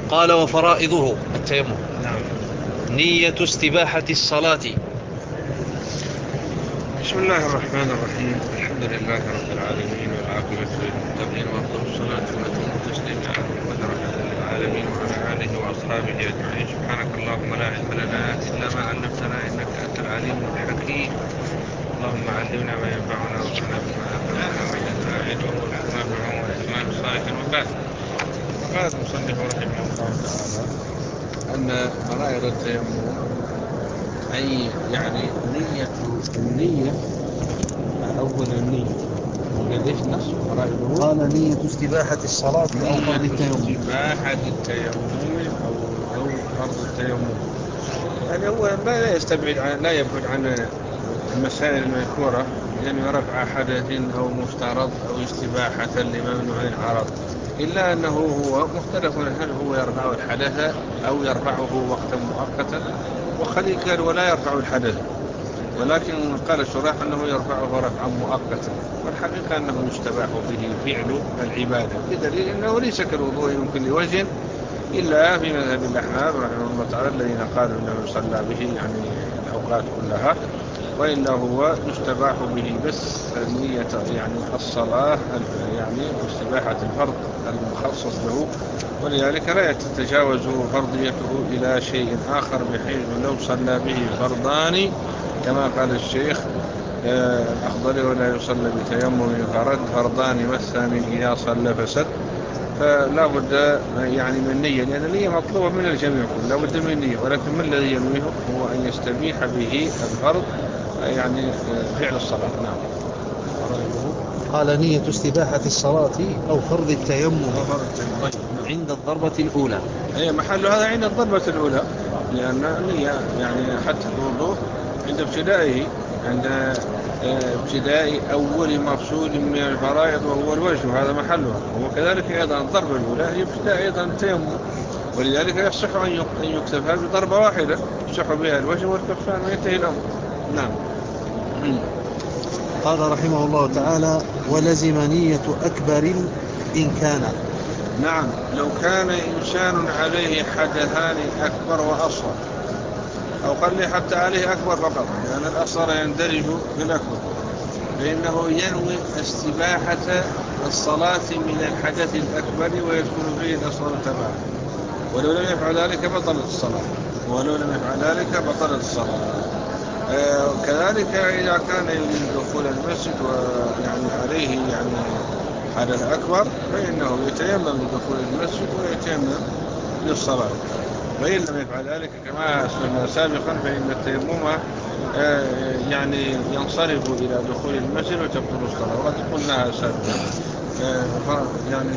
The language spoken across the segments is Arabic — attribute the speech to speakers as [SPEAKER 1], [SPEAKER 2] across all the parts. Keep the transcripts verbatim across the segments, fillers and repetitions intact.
[SPEAKER 1] قال وفرائضه التيمم.
[SPEAKER 2] نعم.
[SPEAKER 1] نية استباحة الصلاة.
[SPEAKER 2] بسم الله الرحمن الرحيم. الحمد لله رب العالمين والعاقبة للمتقين وأفضل الصلاة وأتم التسليم على محمد رحمة للعالمين وعلى آله وأصحابه أجمعين. سبحانك اللهم لا علم لنا إلا ما علمتنا إنك أنت العليم الحكيم. اللهم علمنا ما ينفعنا وانفعنا بما علمتنا وزدنا علما نافعا والإيمان صالحا وبعد. فقال المصنف رحمه الله تعالى أن فرائض التيمم أي يعني نية النية أول النية وقديش نص فرائضه.
[SPEAKER 1] قال نية استباحة الصلاة أو فرض التيمم.
[SPEAKER 2] استباحة التيمم أو أو فرض التيمم. يعني هو لا يستبعد عن لا يبعد عن المسائل المذكورة، يعني رفع حدث أو مفترض أو استباحة لممنوع عرض، إلا أنه هو مختلف هل هو يرفع الحدث أو يرفعه وقتا مؤقتا. وخليل قال ولا يرفع الحدث، ولكن قال الشراح أنه يرفعه رفعا مؤقتا، والحقيقة أنه يستباح به فعل العبادة، بدليل أنه ليس كالوضوء من كل وجه إلا في مذهب الأحناف رحمه الله تعالى الذين قالوا أنه يصلى به يعني الأوقات كلها، وإلا هو يستباح به بس نية يعني الصلاة يعني استباحة الفرض المخصص له، ولذلك لا تتجاوز فرضيته إلى شيء آخر، بحيث لو صلى به فرضان كما قال الشيخ الأخضر ولا يصلى بتيمم فرد فرضان والثاني إذا صلى فسد، فلا بد يعني من نية، لأن النية مطلوبة من الجميع لا بد من نية، ولكن ما الذي ينويه هو أن يستبيح به الفرض يعني فعل الصلاة. نعم.
[SPEAKER 1] قال نية استباحة الصلاة أو فرض التيمم عند الضربة الأولى.
[SPEAKER 2] هي محل هذا عند الضربة الأولى، لأن النية يعني حتى الوضوء عند ابتدائه عند ابتداء أول مقصود من الفرائض وهو الوجه، هذا محلها. وكذلك أيضا الضربة الأولى هي ابتداء أيضا التيمم، ولذلك يصح أن يكتفى بضربة واحدة يصح بها الوجه والكفان وينتهي الأمر. نعم.
[SPEAKER 1] قال رحمه الله تعالى ولزم نية أكبر إن كان.
[SPEAKER 2] نعم. لو كان إنسان عليه حدثان أكبر وأصغر، أو قال لي حتى عليه أكبر فقط، لأن الأصغر يندرج في الأكبر، فإنه ينوي استباحة الصلاة من الحدث الأكبر ويدخل فيه الأصغر تبعا، ولو لم يفعل ذلك بطلت الصلاة ولو لم يفعل ذلك بطلت الصلاة. آه كذلك إذا كان يريد دخول المسجد ويعني عليه يعني حدث أكبر، فإنه يتيمم لدخول المسجد ويتيمم للصلاة، وإن لم يفعل ذلك كما أسلمنا سابقا فإن التيمم آه يعني ينصرف إلى دخول المسجد وتبطل الصلاة، وقد قلناها سابقا. آه يعني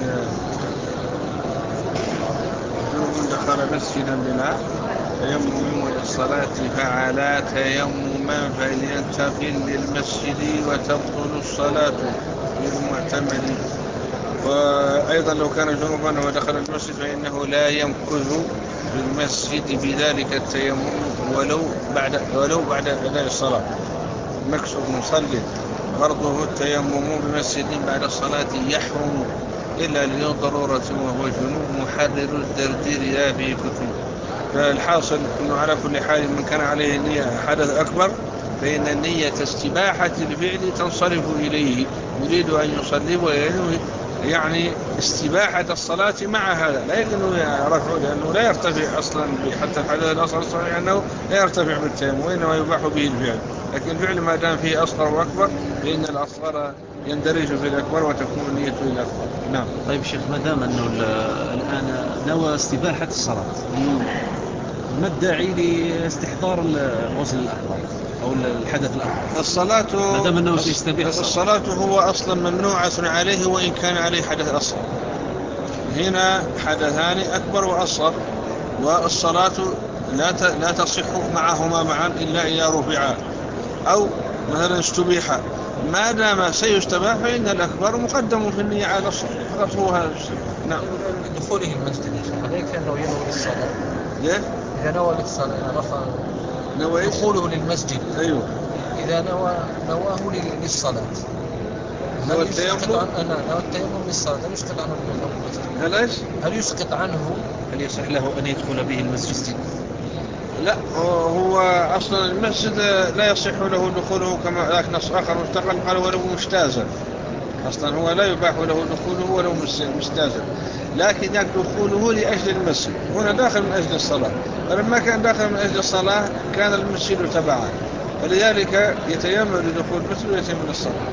[SPEAKER 2] من دخل مسجدا بلا تيمم للصلاة فعلى تيمما فلينتقل للمسجد وتبطل الصلاة للمعتمد. وأيضا لو كان جنوبا ودخل المسجد فإنه لا يمكث بالمسجد بذلك التيمم ولو بعد ولو بعد أداء الصلاة. مكسب مصلي فرضه التيمم بمسجد بعد الصلاة يحرم إلا لضرورة وهو جنوب محرر الدردير لا فيه كتب. فالحاصل أنه على كل حال من كان عليه النية حدث أكبر فإن النية استباحة الفعل تنصرف إليه، يريد أن يصلي وينوي يعني استباحة الصلاة مع هذا، لا ينوي رفعه لأنه لا يرتفع أصلا حتى الحدث الأصغر صحيح أنه لا يرتفع بالتيمم وإنما يباح به الفعل، لكن الفعل ما دام فيه أصغر وأكبر فإن الأصغر يندرج في الأكبر وتكون النية الأكبر. نعم.
[SPEAKER 1] طيب شيخ، ما دام أنه الآن نوى استباحة الصلاة، ما الداعي لاستحضار الغسل الأكبر أو الحدث الأكبر؟
[SPEAKER 2] الصلاة
[SPEAKER 1] ما دام أنه يستبيح الصلاة.
[SPEAKER 2] الصلاة هو أصلا ممنوعة عليه وإن كان عليه حدث أصغر. هنا حدثان أكبر وأصغر، والصلاة لا لا تصح معهما معا إلا إذا رفعا أو مثلا استبيحا. ما دام سيستباح فإن الأكبر مقدم في النية على الصغر، فقط هو هذا الشيء. نعم.
[SPEAKER 3] دخوله المسجد يا شيخ هذا أنه ينوي للصلاة.
[SPEAKER 2] ليه؟
[SPEAKER 3] إذا نوى للصلاة رفع
[SPEAKER 2] نوى
[SPEAKER 3] دخوله للمسجد.
[SPEAKER 2] أيوه.
[SPEAKER 3] إذا نوى نواه للصلاة.
[SPEAKER 2] نوى التيمم.
[SPEAKER 3] نوى التيمم للصلاة هل يسقط عنه
[SPEAKER 2] هل إيش؟
[SPEAKER 3] هل يسقط عنه
[SPEAKER 1] هل يصح له أن يدخل به المسجد؟
[SPEAKER 2] لا، هو أصلا المسجد لا يصح له دخوله، كما ذاك نص آخر مستقل قال ولو مجتازا. أصلا هو لا يباح له دخوله ولو مجتازا، لكن ذاك دخوله لأجل المسجد. هنا داخل من أجل الصلاة، فلما كان داخل من أجل الصلاة كان المسجد تبعه، فلذلك يتيمم لدخول المسجد ويتيمم للصلاة.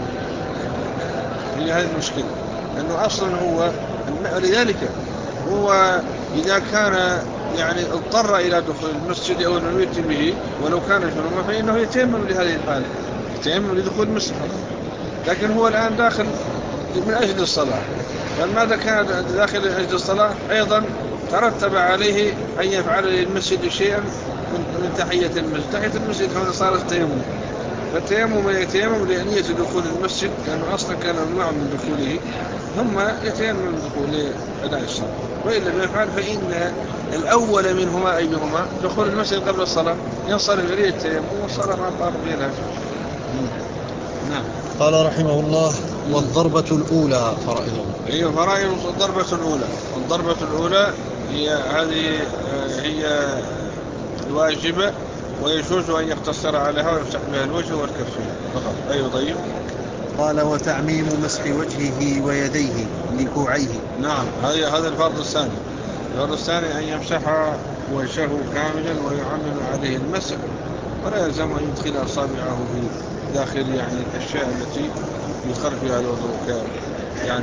[SPEAKER 2] هي هذه المشكلة، لأنه أصلا هو لذلك هو إذا كان يعني اضطر إلى دخول المسجد أو أنه يأتي به ولو كان جنوبا فإنه يتيمم لهذه الحالة، يتيمم لدخول المسجد. لكن هو الآن داخل من أجل الصلاة، فلماذا كان داخل من أجل الصلاة أيضا ترتب عليه أن يفعل للمسجد شيئا من تحية المسجد. تحية المسجد هنا صارت التيمم، فالتيمم يتيمم لأنية دخول المسجد، لأنه أصلا كان ممنوع من دخوله، ثم يتيمم من دخول أداء الصلاة. وإلا بيفعل فإن الأول منهما أيهما دخول المسجد قبل الصلاة ينصرف إليه التيمم والصلاة ما طارق لها.
[SPEAKER 1] نعم.
[SPEAKER 3] قال رحمه الله: والضربة الأولى فرائضه.
[SPEAKER 2] هي فرائض الضربة الأولى. الضربة الأولى هي هذه هي الواجبة، ويجوز أن يقتصر عليها ويمسح بها الوجه والكفين فقط. أيوة طيب.
[SPEAKER 1] قال: وتعميم مسح وجهه ويديه لكوعيه.
[SPEAKER 2] نعم، هذا هذا الفرض الثاني. الفرض الثاني أن يمسح وجهه كاملا ويعمم عليه المسح، ولا يلزم أن يدخل أصابعه في داخل يعني الأشياء التي يدخل فيها الوضوء، يعني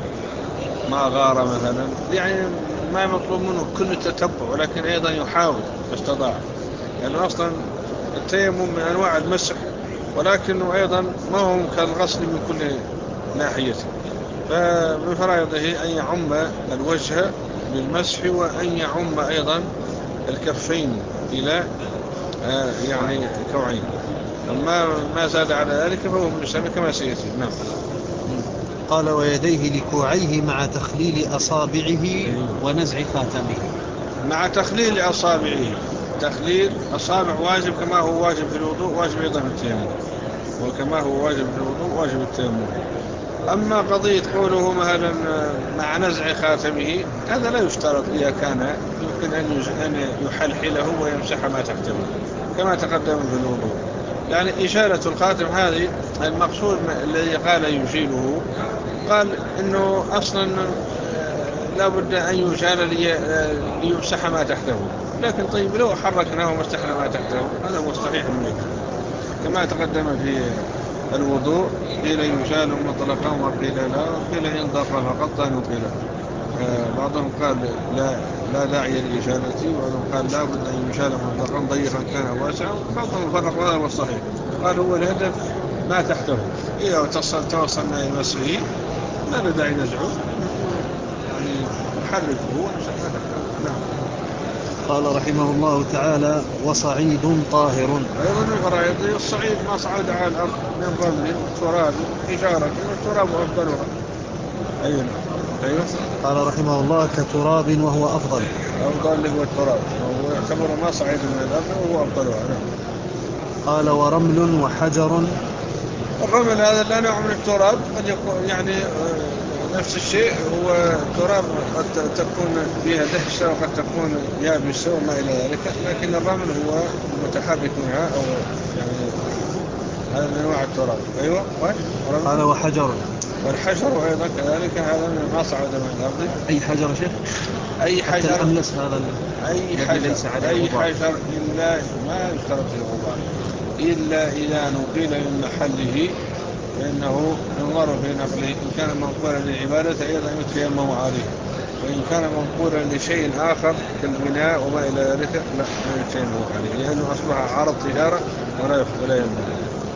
[SPEAKER 2] ما غار مثلا، يعني ما مطلوب منه كل التتبع، ولكن أيضا يحاول استطاع، لأنه يعني أصلا التيمم من أنواع المسح، ولكنه أيضا ما هو كالغسل من كل ناحية. فمن فرائضه أن يعم الوجه بالمسح، وأن يعم أيضا الكفين إلى آه يعني كوعين. أما ما زاد على ذلك فهو من السنة كما سيأتي. نعم.
[SPEAKER 1] قال: ويديه لكوعيه مع تخليل أصابعه ونزع خاتمه.
[SPEAKER 2] مع تخليل أصابعه. تخليل أصابع واجب كما هو واجب في الوضوء، واجب أيضا في التيمم، وكما هو واجب في الوضوء واجب التيمم. أما قضية قوله مثلا مع نزع خاتمه، هذا لا يشترط إذا كان يمكن أن يحلحله ويمسح ما تحته كما تقدم في الوضوء. يعني إشالة الخاتم هذه المقصود الذي قال يشيله، قال إنه أصلا لا بد أن يشال ليمسح ما تحته. لكن طيب لو حركناه ومسحنا ما تحته هذا هو الصحيح منه، كما تقدم في الوضوء قيل يشال مطلقا وقيل لا، وقيل إن ضر فقط نقيل. بعضهم قال لا لا داعي لإشالته، وبعضهم قال لا بد أن يشال مطلقا ضيقا كان واسعا، وبعضهم فرق هذا هو الصحيح. قال هو الهدف ما تحته، إذا توصل توصلنا إلى مسحه لا داعي نزعه، يعني نحركه ونمسح ما تحته. نعم.
[SPEAKER 1] قال رحمه الله تعالى: وصعيد طاهر.
[SPEAKER 2] أيضا من فرائض الصعيد ما صعد على الأرض من رمل تراب حجارة، والتراب أفضلها. أيوة. أيوة.
[SPEAKER 1] قال رحمه الله: كتراب وهو أفضل.
[SPEAKER 2] أفضل اللي هو التراب، وهو يعتبر ما صعد من الأرض وهو أفضلها. نعم.
[SPEAKER 1] قال: ورمل وحجر.
[SPEAKER 2] الرمل هذا لا نوع من التراب، قد يكون يعني نفس الشيء، هو تراب قد تكون فيها دهشة وقد تكون يابسة وما إلى ذلك، لكن الرمل هو المتحرك منها، أو يعني هذا من أنواع التراب. أيوة.
[SPEAKER 1] قال: وحجر.
[SPEAKER 2] والحجر أيضا كذلك، هذا من ما صعد من الأرض.
[SPEAKER 1] أي حجر يا شيخ؟
[SPEAKER 2] أي حجر.
[SPEAKER 1] حتى الأملس هذا
[SPEAKER 2] أي حجر.
[SPEAKER 1] ليس عليه
[SPEAKER 2] أي
[SPEAKER 1] غبار.
[SPEAKER 2] حجر إلا ما يشترط فيه غبار، إلا إذا نقل من محله فإنه ينظر في نقله. إن كان منقولا للعبادة أيضا يتيمم عليه، وإن كان منقولا لشيء آخر كالبناء وما إلى ذلك لا ما يتيمم عليه، لأنه أصبح عرض تجارة ولا ولا ينبغي.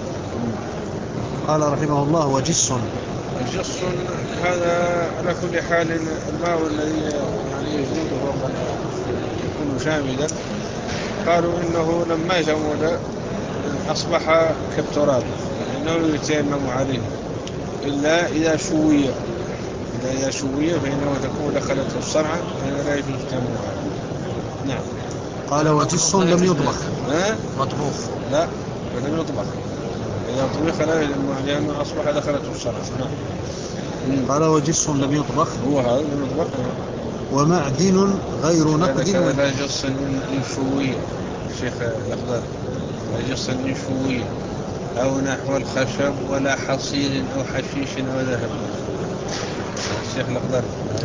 [SPEAKER 1] قال رحمه الله: وجس.
[SPEAKER 2] الجس هذا على كل حال الماء الذي يعني يزيد فوق يكون جامدا. قالوا إنه لما جمد أصبح كالتراب، إنه يتيمم عليه إلا إذا شوية. إذا إذا شوية فإنه تكون دخلته الصنعة، فإنه لا يجوز التيمم عليه. نعم.
[SPEAKER 1] قال: وجس لم يطبخ.
[SPEAKER 2] ها؟
[SPEAKER 3] مطبوخ.
[SPEAKER 2] لا، لم يطبخ. إذا طبخ لا يجوز لأنه أصبح دخلته الصنعة. نعم.
[SPEAKER 1] قال: وجس لم يطبخ.
[SPEAKER 2] هو هذا لم يطبخ.
[SPEAKER 3] ومعدن غير نقد
[SPEAKER 2] هذا
[SPEAKER 3] و...
[SPEAKER 2] لا جص انفوية الشيخ الأخضر، لا جص انفوية أو نحو الخشب ولا حصير أو حشيش أو ذهب. الشيخ الأخضر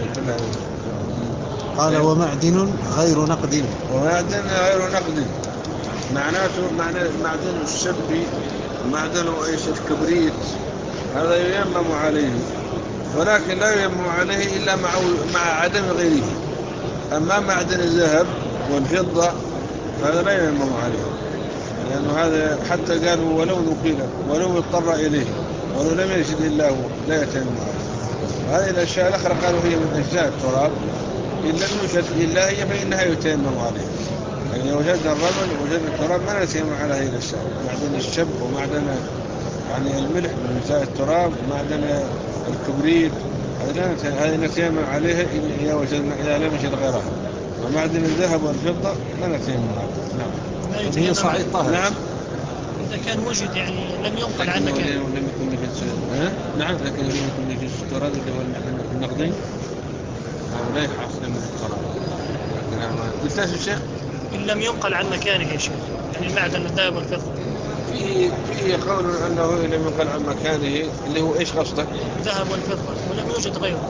[SPEAKER 3] قال ومعدن غير نقد.
[SPEAKER 2] ومعدن غير نقد معناته معنى معدن الشبي، معدن ايش الكبريت، هذا ييمم عليه، ولكن لا ييمم عليه إلا مع مع عدم غيره. أما معدن الذهب والفضة هذا لا ييمم عليه، لأنه هذا حتى قالوا ولو نقل ولو اضطر إليه ولو لم يجد إلا هو لا يتيمم عليه. هذه الأشياء الأخرى قالوا هي من أجزاء التراب، إن لم يوجد إلا هي فإنها يتيمم عليه. يعني وجدنا الرمل وجدنا التراب ما نتيمم على هذه الأشياء. معدن الشب ومعدن يعني الملح من أجزاء التراب ومعدن الكبريت هذه نتيمم عليها إذا وجدنا إذا لم يوجد غيرها. ومعدن الذهب والفضة لا نتيمم عليها. نعم.
[SPEAKER 1] هي صعيد طاهر.
[SPEAKER 2] نعم.
[SPEAKER 4] إذا كان وجد يعني لم ينقل عن مكان.
[SPEAKER 2] لم يكن يجوز. نعم لكن لم يكن يجوز التراب اللي هو المعدن النقدي لا يحصل من التراب. قلت ايش الشيخ؟
[SPEAKER 4] إن لم ينقل عن مكانه يا شيخ، يعني المعدن الذهب والفضة.
[SPEAKER 2] في في قول أنه لم ينقل عن مكانه اللي هو إيش قصدك؟
[SPEAKER 4] الذهب والفضة ولم يوجد غيره.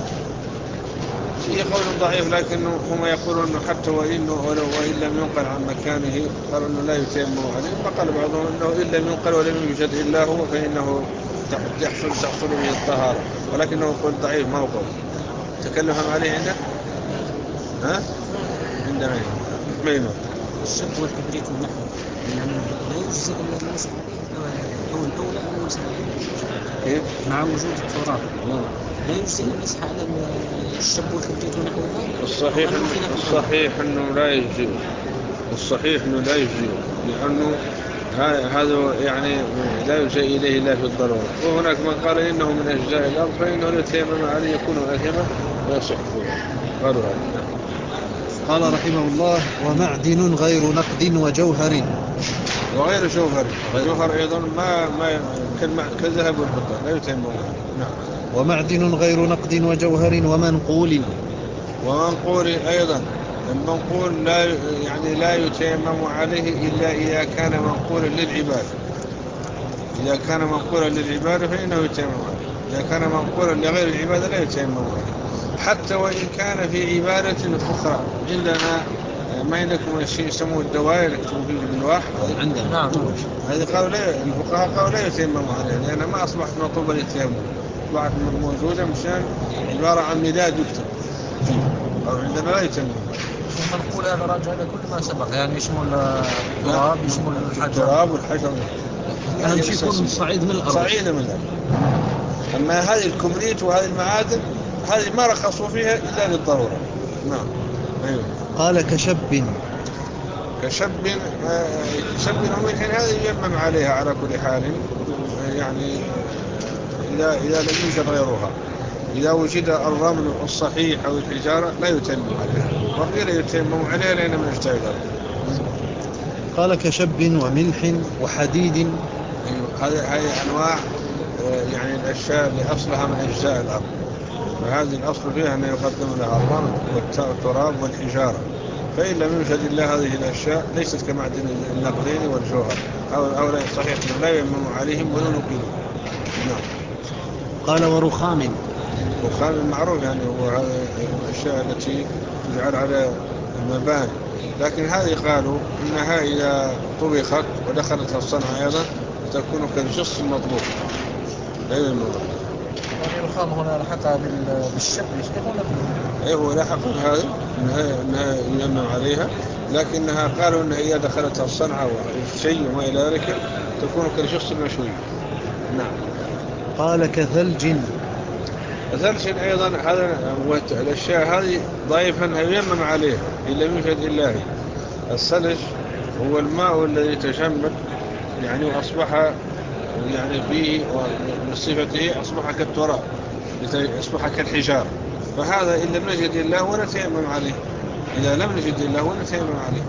[SPEAKER 2] في قول ضعيف لكنه هم يقولون أنه حتى وإنه ولو وإن لم ينقل عن مكانه قالوا أنه لا يتيمم عليه. فقال بعضهم أنه إن لم ينقل ولم يوجد إلا هو فإنه تحصل تحصل به الطهارة، ولكنه قول ضعيف ما هو قول. تكلفهم عليه عندك؟ ها؟ عندنا ما ينقل
[SPEAKER 1] الشب والكبريت والنحو يعني لا يجزئ إلا المسح أو الأولى أو المسح
[SPEAKER 2] كيف؟
[SPEAKER 1] مع وجود التراب لا يجزئ المسح على الشب والكبريت ونحو ذلك.
[SPEAKER 2] الصحيح الصحيح أنه لا يجزئ، الصحيح أنه لا يجزئ لأنه هذا يعني لا يلجأ إليه إلا في الضرورة. وهناك من قال إنه من أجزاء الأرض فإنه يتيمم عليه يكون آثما ويصح قالوا هذا.
[SPEAKER 3] قال رحمه الله ومعدن غير نقد وجوهر.
[SPEAKER 2] وغير جوهر، جوهر أيضا ما ما كالذهب والفضة لا يتيمم عليه. نعم.
[SPEAKER 3] ومعدن غير نقد وجوهر ومنقول.
[SPEAKER 2] ومنقول أيضا المنقول لا يعني لا يتيمم عليه إلا إذا كان منقولا للعباد. إذا كان منقولا للعباد فإنه يتيمم عليه، إذا كان منقولا لغير العبادة لا يتيمم عليه. حتى وإن كان في عبادة أخرى. عندنا ما عندكم الشيء يسموه الدوائر يكتبوا فيه بالواح
[SPEAKER 1] عندنا. نعم.
[SPEAKER 2] هذه قالوا لا، الفقهاء قالوا لا يتيمم عليه لأنها ما أصبحت مطلوبة للتيمم، أصبحت موجودة مشان عبارة عن مداد يكتب أو عندنا لا يتيمم.
[SPEAKER 1] المنقول هذا راجع لكل ما سبق يعني يشمل التراب يشمل الحجر.
[SPEAKER 2] التراب والحجر
[SPEAKER 1] أهم شيء يكون صعيد من الأرض.
[SPEAKER 2] صعيد من الأرض. أما هذه الكبريت وهذه المعادن هذه ما رخصوا فيها إلا للضرورة. نعم. أيوه.
[SPEAKER 3] قال كشب.
[SPEAKER 2] كشب شب وملح هذا ييمم عليها على كل حال، يعني إذا إذا لم يوجد غيرها. إذا وجد الرمل الصحيح أو الحجارة لا يتيمم عليها، وقيل يتيمم عليها لأنها من أجزاء الأرض.
[SPEAKER 3] قال كشب وملح وحديد.
[SPEAKER 2] أيوه. هذه هذه أنواع يعني الأشياء اللي أصلها من أجزاء الأرض، وهذه الأصل فيها أن يقدم لها الرمل والتراب والحجارة. فإن لم يوجد إلا هذه الأشياء ليست كمعدن النقدين والجوهر أو لا صحيح لا ييمم عليهم ولا نقيلهم. نعم.
[SPEAKER 3] قال ورخام.
[SPEAKER 2] رخام معروف يعني هو هذه الأشياء التي تجعل على المباني، لكن هذه قالوا إنها إذا طبخت ودخلت الصنعة أيضا تكون كالجص المطبوخ لا ييمم عليها.
[SPEAKER 1] الرخام هنا لحقها بالشب ولا
[SPEAKER 2] أيه هو لحق هذه إنها, إنها ييمم عليها، لكنها قالوا إنها إذا دخلت الصنعة والشيء وما إلى ذلك تكون كالجص المشوي. نعم.
[SPEAKER 3] قال كثلج.
[SPEAKER 2] ثلج أيضا هذا الأشياء هذه ضعيفا ييمم عليها إن لم يوجد إلا هي. الثلج هو الماء الذي تجمد يعني وأصبح يعني فيه وصفته أصبح كالتراب أصبح كالحجار، فهذا إن لم نجد الله ونتيمم عليه، إذا لم نجد الله ونتيمم عليه.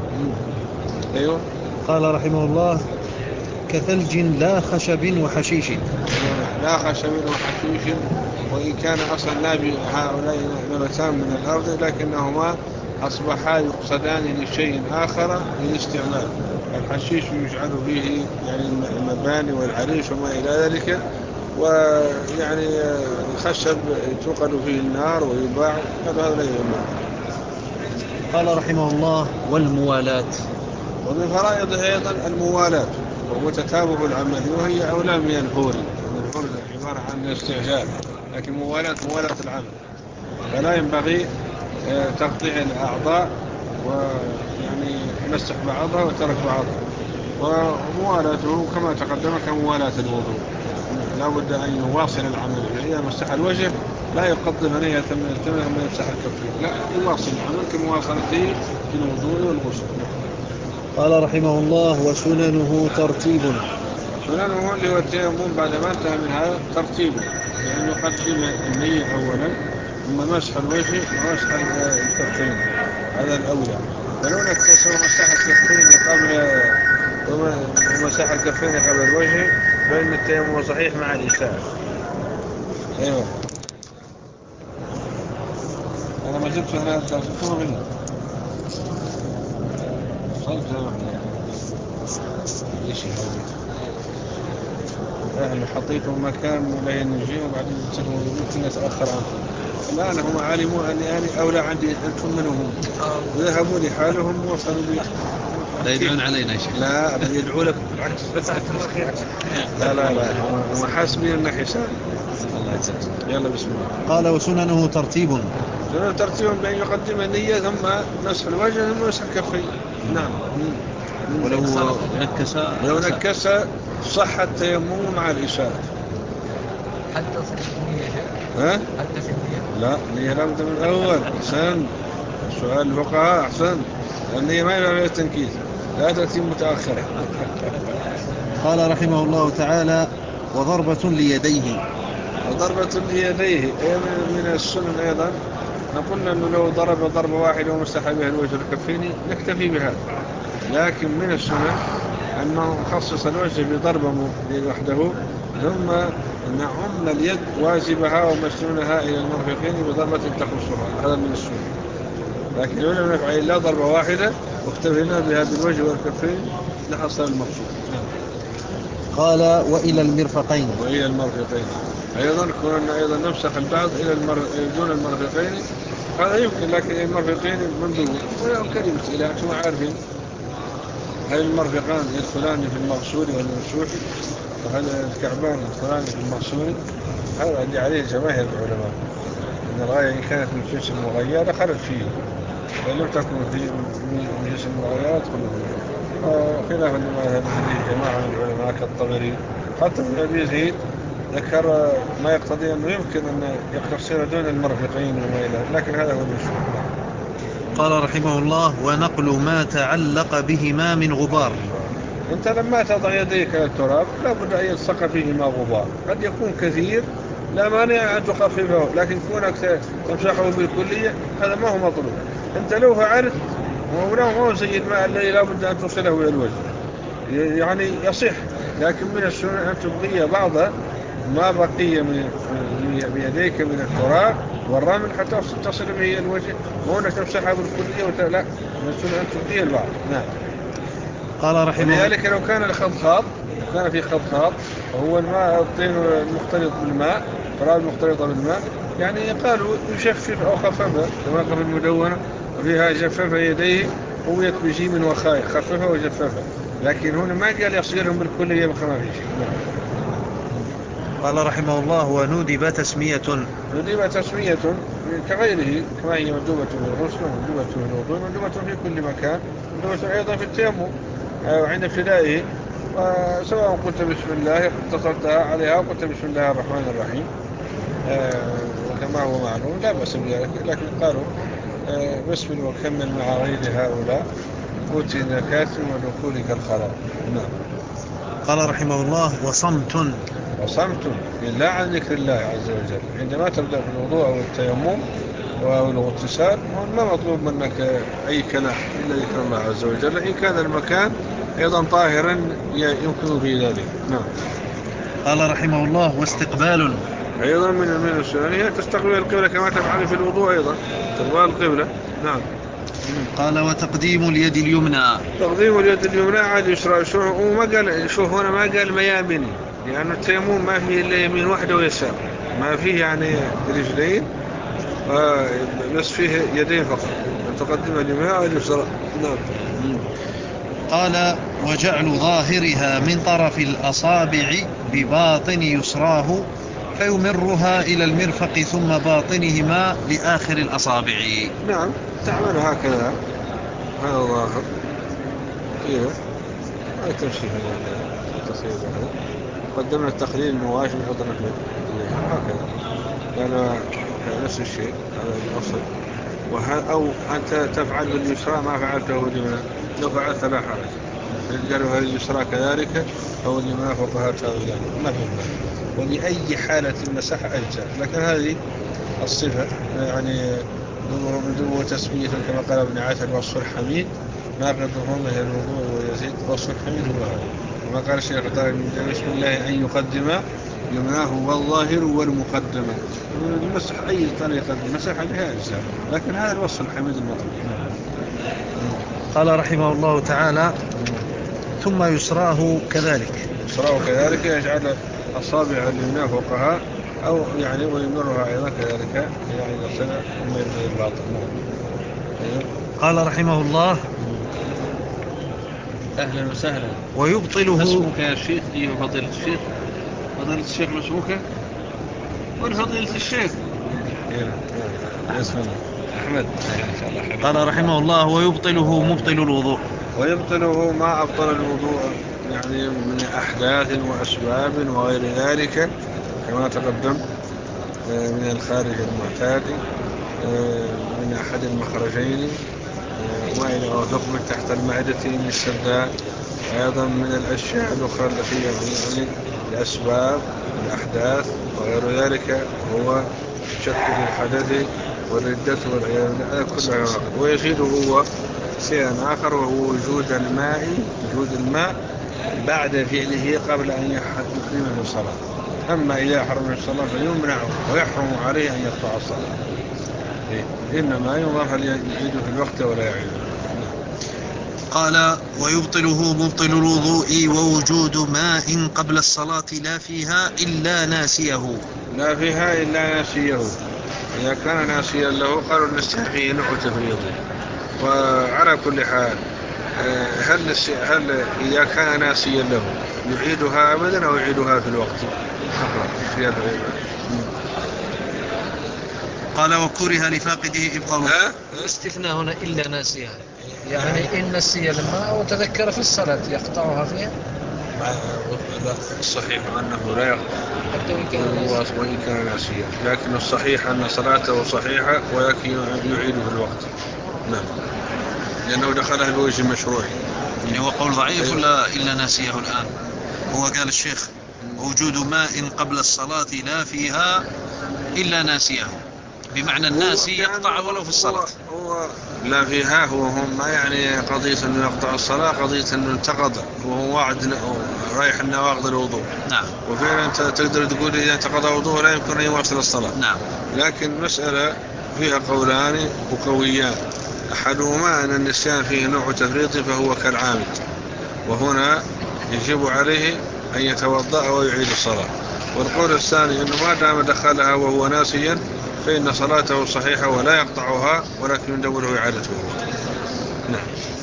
[SPEAKER 2] أيوه.
[SPEAKER 3] قال رحمه الله كثلج لا خشب وحشيش.
[SPEAKER 2] لا خشب وحشيش وإن كان أصلا نابي هؤلاء نبتان من الأرض لكنهما أصبحا يقصدان لشيء آخر للاستعمال. الحشيش يجعل فيه يعني المباني والعريش وما إلى ذلك، ويعني الخشب توقد فيه النار ويباع، هذا لا يهمه.
[SPEAKER 1] قال رحمه الله: والموالاة.
[SPEAKER 2] ومن فرائضه أيضا الموالاة وهو تتابع العمل، وهي أولى من الفور. الفور عبارة عن الاستعجال، لكن موالاة موالاة العمل، فلا ينبغي تقطيع الأعضاء ويعني مسح بعضها وترك بعضها. وموالاته كما تقدم كموالاة الوضوء، لا بد أن يواصل العمل. إذا مسح الوجه لا يقضي منية من التمر ثم يمسح الكفين، لا يواصل العمل كمواصلته في الوضوء والغسل.
[SPEAKER 3] قال رحمه الله: وسننه ترتيب.
[SPEAKER 2] سننه اللي هو التيمم بعد ما انتهى من هذا ترتيبه، يعني يقدم النية أولا ثم مسح الوجه ومسح الكفين، هذا الأولى. فلو نكس ومسح الكفين قبل ومسح الكفين قبل الوجه فإن التيمم صحيح مع الإساءة. أيوة أنا ما جبت أنا أتذكر منه صلت ليش أهل حطيتهم مكان لا ينجيه وبعدين يمكن نتأخر عنه. الآن هم علموا أني أنا أولى عندي أنتم منهم، وذهبوا لحالهم ووصلوا بي.
[SPEAKER 1] لا يدعون علينا يا شيخ.
[SPEAKER 2] لا أنا يدعو لك بالعكس. لا لا لا هم حاسبين أن حساب.
[SPEAKER 1] الله يجزاك.
[SPEAKER 2] يلا بسم الله.
[SPEAKER 3] قال: وسننه ترتيب.
[SPEAKER 2] سنن ترتيب بأن يقدم النية ثم مسح الوجه ثم مسح الكفين. نعم.
[SPEAKER 1] ولو نكس
[SPEAKER 2] ولو نكس صح التيمم مع الإشارة.
[SPEAKER 5] حتى في النية.
[SPEAKER 2] ها؟
[SPEAKER 5] حتى في النية.
[SPEAKER 2] لا النية لابد من الأول. أحسن سؤال الفقهاء. أحسن النية ما يبقى التنكيس، لا تأتي متأخرة.
[SPEAKER 3] قال رحمه الله تعالى: وضربة ليديه.
[SPEAKER 2] وضربة ليديه من السنن أيضا. نقول أنه لو ضرب ضربة واحدة ومسح بها الوجه الكفين نكتفي بهذا، لكن من السنن أنه خصص الوجه بضربة وحده ثم نعم اليد واجبها ومسنونها إلى المرفقين بضربة تخصها، هذا من السنن. لكن لو لم نفعل إلا ضربة واحدة واكتفينا بهذا الوجه والكفين لحصل المقصود.
[SPEAKER 3] قال: وإلى المرفقين.
[SPEAKER 2] وإلى المرفقين أيضا كنا أيضا نمسح البعض إلى المر... دون المرفقين، هذا يمكن، لكن المرفقين مندوب. ولا كلمة إلى أنتم عارفين هل المرفقان يدخلان في المغسول والممسوح، وهل الكعبان يدخلان في المغسول؟ هذا اللي عليه جماهير العلماء، إن الغاية إن كانت من جنس المغير دخلت فيه، وإن لم تكن في من جنس المغير يدخل فيه. خلافا لما ذهب إليه جماعة من العلماء كالطبري. حتى ابن أبي زيد ذكر ما يقتضي أنه يمكن أن يقتصر دون المرفقين وما إلى، لكن هذا هو المشهور.
[SPEAKER 3] قال رحمه الله: ونقل ما تعلق بهما من غبار.
[SPEAKER 2] أنت لما تضع يديك على التراب لا بد أن يلصق فيهما غبار، قد يكون كثير لا مانع أن تخففه، لكن كونك تمسحه بالكلية هذا ما هو مطلوب. أنت لو فعلت ولو ما هو زي الماء الذي لا بد أن تصله إلى الوجه يعني يصح، لكن من السنة أن تبقي بعض ما بقي من بيديك من التراب والرمل حتى تصل به الوجه، وهنا تمسحها بالكلية وت... لا، من السنة أن تبقي البعض. نعم.
[SPEAKER 3] قال رحمه الله:
[SPEAKER 2] ولذلك لو كان الخضخاض كان في خضخاض وهو الماء الطين المختلط بالماء، التراب المختلطة بالماء، يعني قالوا يشفف أو خففه كما قال المدونة وفيها جفف يديه قوية بجيم وخاء، خففه وجففه، لكن هنا ما قال يصيرهم بالكلية بخما في شيء.
[SPEAKER 3] قال رحمه الله: وندب تسمية.
[SPEAKER 2] ندب تسمية كغيره، كما هي مندوبة في الغسل ومندوبة في الوضوء ومندوبة في كل مكان، مندوبة أيضا في التيمم عند ابتدائه. وسواء قلت بسم الله اتصلتها عليها وقلت بسم الله الرحمن الرحيم وكما هو معلوم لا بأس بذلك، لكن قالوا بسم وكمل مع غير هؤلاء أوتي نكات ودخولك الخلاء. نعم.
[SPEAKER 3] قال رحمه الله: وصمت.
[SPEAKER 2] وصمت بالله عن ذكر الله عز وجل عندما تبدأ في الوضوء أو التيمم أو الاغتسال، ما مطلوب منك أي كلام إلا ذكر الله عز وجل، إن كان المكان أيضا طاهرا يمكن في ذلك. نعم.
[SPEAKER 3] قال رحمه الله: واستقبال.
[SPEAKER 2] أيضا من من السنن هي تستقبل القبلة كما تفعل في الوضوء أيضا استقبال القبلة. نعم.
[SPEAKER 3] قال وتقديم اليد اليمنى.
[SPEAKER 2] تقديم اليد اليمنى على اليسرى. وما قال شوف هنا ما قال ميامني لأن التيمم ما فيه إلا يمين واحدة ويسار ما فيه يعني رجلين بس فيه يدين فقط. تقدم اليمنى على اليسرى. نعم.
[SPEAKER 3] قال وجعل ظاهرها من طرف الأصابع بباطن يسراه فيمرها إلى المرفق ثم باطنهما لآخر الأصابع.
[SPEAKER 2] نعم تعمل هكذا هذا ظاهر كذا ما تمشي في التصوير هذا. قدمنا التقليل المواجه نحطنا هكذا لأن نفس الشيء هذا الأصل. أو أنت تفعل باليسرى ما فعلته باليمنى لو فعلت لا حرج. قالوا اليسرى كذلك أو اليمنى فوق هذا ما في مانع. ولأي حالة المسح أجزاء. لكن هذه الصفة يعني دبو تسمية كما قال ابن عاثر الوصف الحميد ناقضه مثل الوضوء ويزيد. وصف الحميد هو هذا. وما قال الشيخ طارق بسم الله أن يقدم يمناه والظاهر والمقدمة. المسح أي طريقة المسح بها أجزاء لكن هذا الوصف الحميد المطلوب.
[SPEAKER 3] قال رحمه الله تعالى ثم يسراه كذلك.
[SPEAKER 2] يسراه كذلك يجعل أصابع اليمنى فوقها أو يعني ويمرها أيضا كذلك يعني يصل من الباطن.
[SPEAKER 3] قال رحمه الله
[SPEAKER 1] أهلا وسهلا.
[SPEAKER 3] ويبطله.
[SPEAKER 1] اسمك يا شيخ؟ أيها فضيلة الشيخ. فضيلة الشيخ مسموك والفضيلة الشيخ
[SPEAKER 2] اسمه
[SPEAKER 1] أحمد إن شاء الله.
[SPEAKER 3] قال رحمه الله ويبطله مبطل الوضوء.
[SPEAKER 2] ويبطله ما أبطل الوضوء يعني من أحداث وأسباب وغير ذلك كما تقدم من الخارج المعتاد من أحد المخرجين وإلى ثقب تحت المعدة من السداء أيضا من الأشياء الأخرى التي يعني الأسباب الأحداث وغير ذلك هو شك في الحدث والردة والعياذ بالله كلها واحد. ويزيد هو شيئا آخر وهو وجود الماء وجود الماء بعد فعله قبل أن يحرم في الصلاة. أما إذا حرم في الصلاة فيمنع ويحرم عليه أن يقطع الصلاة. إنما ينظر هل يعيد في الوقت ولا يعيد.
[SPEAKER 3] قال ويبطله مبطل الوضوء ووجود ماء قبل الصلاة لا فيها إلا ناسيه.
[SPEAKER 2] لا فيها إلا ناسيه. إذا كان ناسيا له قالوا النسيان فيه نوع تفريط. وعلى كل حال هل, هل إذا كان ناسيا له يعيدها أبدا أو يعيدها في الوقت؟
[SPEAKER 3] قال وكره لفاقده إبطالها.
[SPEAKER 5] الاستثناء هنا إلا ناسيها يعني إن نسي الماء وتذكر في الصلاة يقطعها فيها.
[SPEAKER 2] الصحيح أنه لا يقطع وإن كان ناسيا لكن الصحيح أن صلاته صحيحة ولكن يعيد في الوقت. نعم لأنه دخلها بوجه مشروع.
[SPEAKER 3] يعني هو قول ضعيف ولا إلا ناسيه الآن؟ هو قال الشيخ وجود ماء قبل الصلاة لا فيها إلا ناسيه بمعنى الناس يقطع ولو في الصلاة.
[SPEAKER 2] هو, هو لا فيها هو هم ما يعني قضية أنه يقطع الصلاة قضية أنه انتقض وهو واعد رايح النواقض الوضوء.
[SPEAKER 3] نعم.
[SPEAKER 2] وفعلا أنت تقدر تقول إذا انتقض وضوء لا يمكن أن يواصل الصلاة.
[SPEAKER 3] نعم.
[SPEAKER 2] لكن مسألة فيها قولان وقويان. أحدهما أن النسيان فيه نوع تفريط فهو كالعامد وهنا يجب عليه أن يتوضأ ويعيد الصلاة. والقول الثاني أنه ما دام دخلها وهو ناسيا فإن صلاته صحيحة ولا يقطعها ولكن يدوره إعادته. نعم.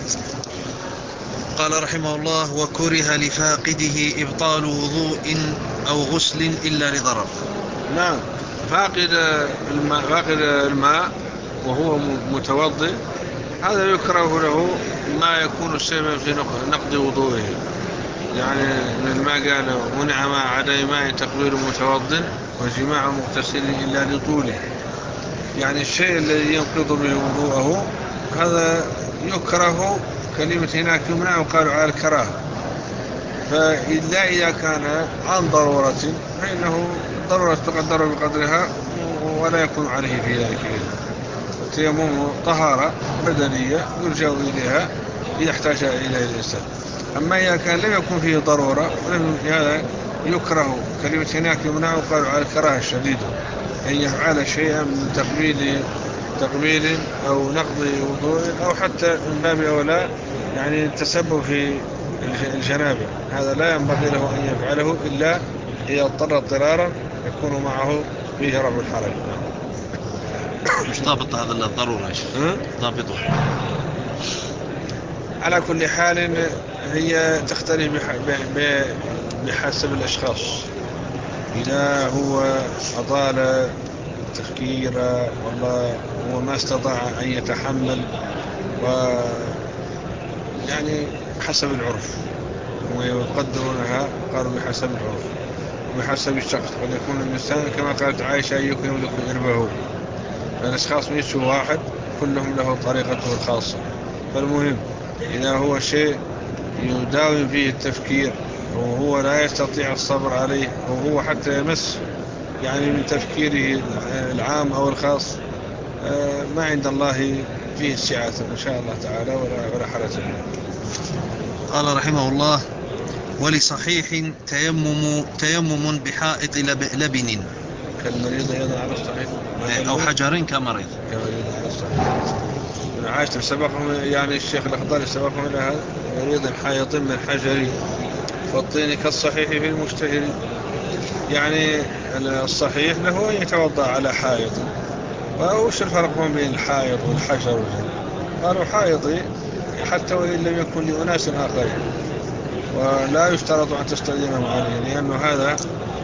[SPEAKER 3] قال رحمه الله وكره لفاقده إبطال وضوء أو غسل إلا لضرر.
[SPEAKER 2] نعم فاقد الماء, فاقد الماء وهو متوضئ هذا يكره له ما يكون السبب في نقض وضوئه. يعني من ما قال منع ما عدا ماء تقبيل متوضئ وجماع مغتسل إلا لطوله. يعني الشيء الذي ينقض به وضوءه هذا يكره. كلمة هناك يمنع وقالوا على الكراهة. فإلا إذا كان عن ضرورة فإنه ضرورة تقدر بقدرها ولا يكون عليه في ذلك. التيمم طهارة بدنية يرجع إليها إذا احتاج إليه الإنسان. أما إذا كان لم يكن فيه ضرورة هذا يكره كلمة هناك يمنع وقالوا على الكراهة الشديدة أن يفعل شيئا من تقبيل تقبيل أو نقض وضوء أو حتى من باب أولى يعني التسبب في الجنابة. هذا لا ينبغي له أن يفعله إلا إذا اضطر اضطرارا يكون معه فيه رفع الحرج.
[SPEAKER 3] مش ضابط هذا الضرورة ايش ضابطه؟
[SPEAKER 2] على كل حال هي تختلف بحسب الأشخاص. إذا هو أطال تفكير والله هو ما استطاع أن يتحمل و يعني حسب العرف ويقدرونها قالوا بحسب العرف وبحسب الشخص. قد يكون الإنسان كما قالت عائشة أيكم يملك إربه، فالأشخاص ليسوا واحد كلهم له طريقته الخاصة. فالمهم إذا هو شيء يداوم فيه التفكير وهو لا يستطيع الصبر عليه وهو حتى يمس يعني من تفكيره العام أو الخاص ما عند الله فيه السعة إن شاء الله تعالى ولا ولا حرج.
[SPEAKER 3] قال رحمه الله: ولصحيح تيمم تيمم بحائط لبن
[SPEAKER 2] كالمريض أيضا على الصحيح
[SPEAKER 3] أو حجر كمريض.
[SPEAKER 2] كمريض على الصحيح. عاشت سبقهم يعني الشيخ الأخضر سبقهم إلى هذا: مريض حائط من حجر فالطين كالصحيح في المشتهر. يعني الصحيح له أن يتوضأ على حائط. وش الفرق بين الحائط والحجر؟ قالوا حائطي حتى وإن لم يكن لأناس آخرين ولا يشترط أن تستأذنهم عليه لأنه هذا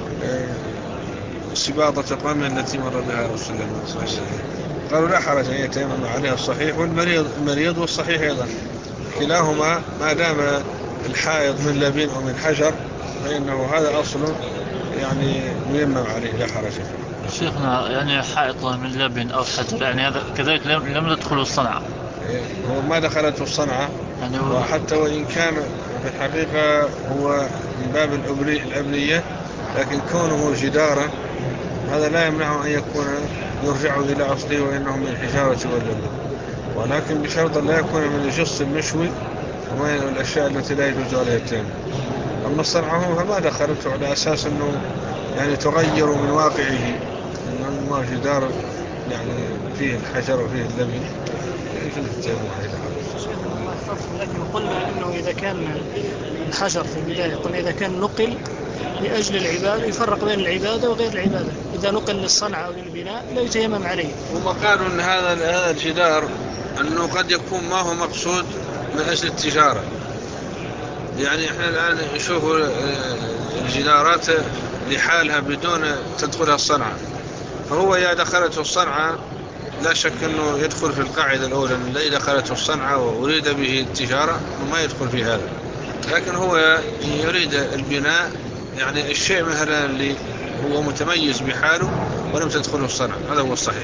[SPEAKER 2] سباطة قوم التي مر بها رسول الله صلى الله عليه وسلم. قالوا لا حرج أن يتيمم عليها الصحيح والمريض المريض والصحيح أيضا كلاهما ما دام الحائط من لبن أو من حجر فإنه هذا أصل يعني ييمم عليه لا حرج فيه.
[SPEAKER 6] شيخنا يعني حائط من لبن أو حجر يعني هذا كذلك لم ندخل الصنعة.
[SPEAKER 2] هو ما دخلته الصنعة يعني وحتى وإن كان في الحقيقة هو من باب الأبنية لكن كونه جدارا هذا لا يمنع أن يكون يرجع إلى أصله وإنه من الحجارة واللبن، ولكن بشرط لا يكون من الجص المشوي وما الأشياء التي لا يجوز عليها التيمم. أما الصنعة فما دخلته على أساس أنه يعني تغير من واقعه أنه جدار يعني فيه الحجر وفيه اللبن يجوز التيمم عليه.
[SPEAKER 4] لكن قلنا أنه إذا كان الحجر في البداية قلنا إذا كان نقل لأجل العبادة يفرق بين العبادة وغير العبادة. إذا نقل للصنعة أو للبناء لا يتيمم عليه.
[SPEAKER 2] هم قالوا أن هذا هذا الجدار أنه قد يكون ما هو مقصود من أجل التجارة. يعني إحنا الآن نشوف الجدارات لحالها بدون تدخلها الصنعة، فهو إذا دخلته الصنعة لا شك أنه يدخل في القاعدة الأولى من إذا دخلته الصنعة وأريد به التجارة وما يدخل في هذا. لكن هو يريد البناء يعني الشيء مثلا اللي هو متميز بحاله ولم تدخله الصنعة هذا هو الصحيح.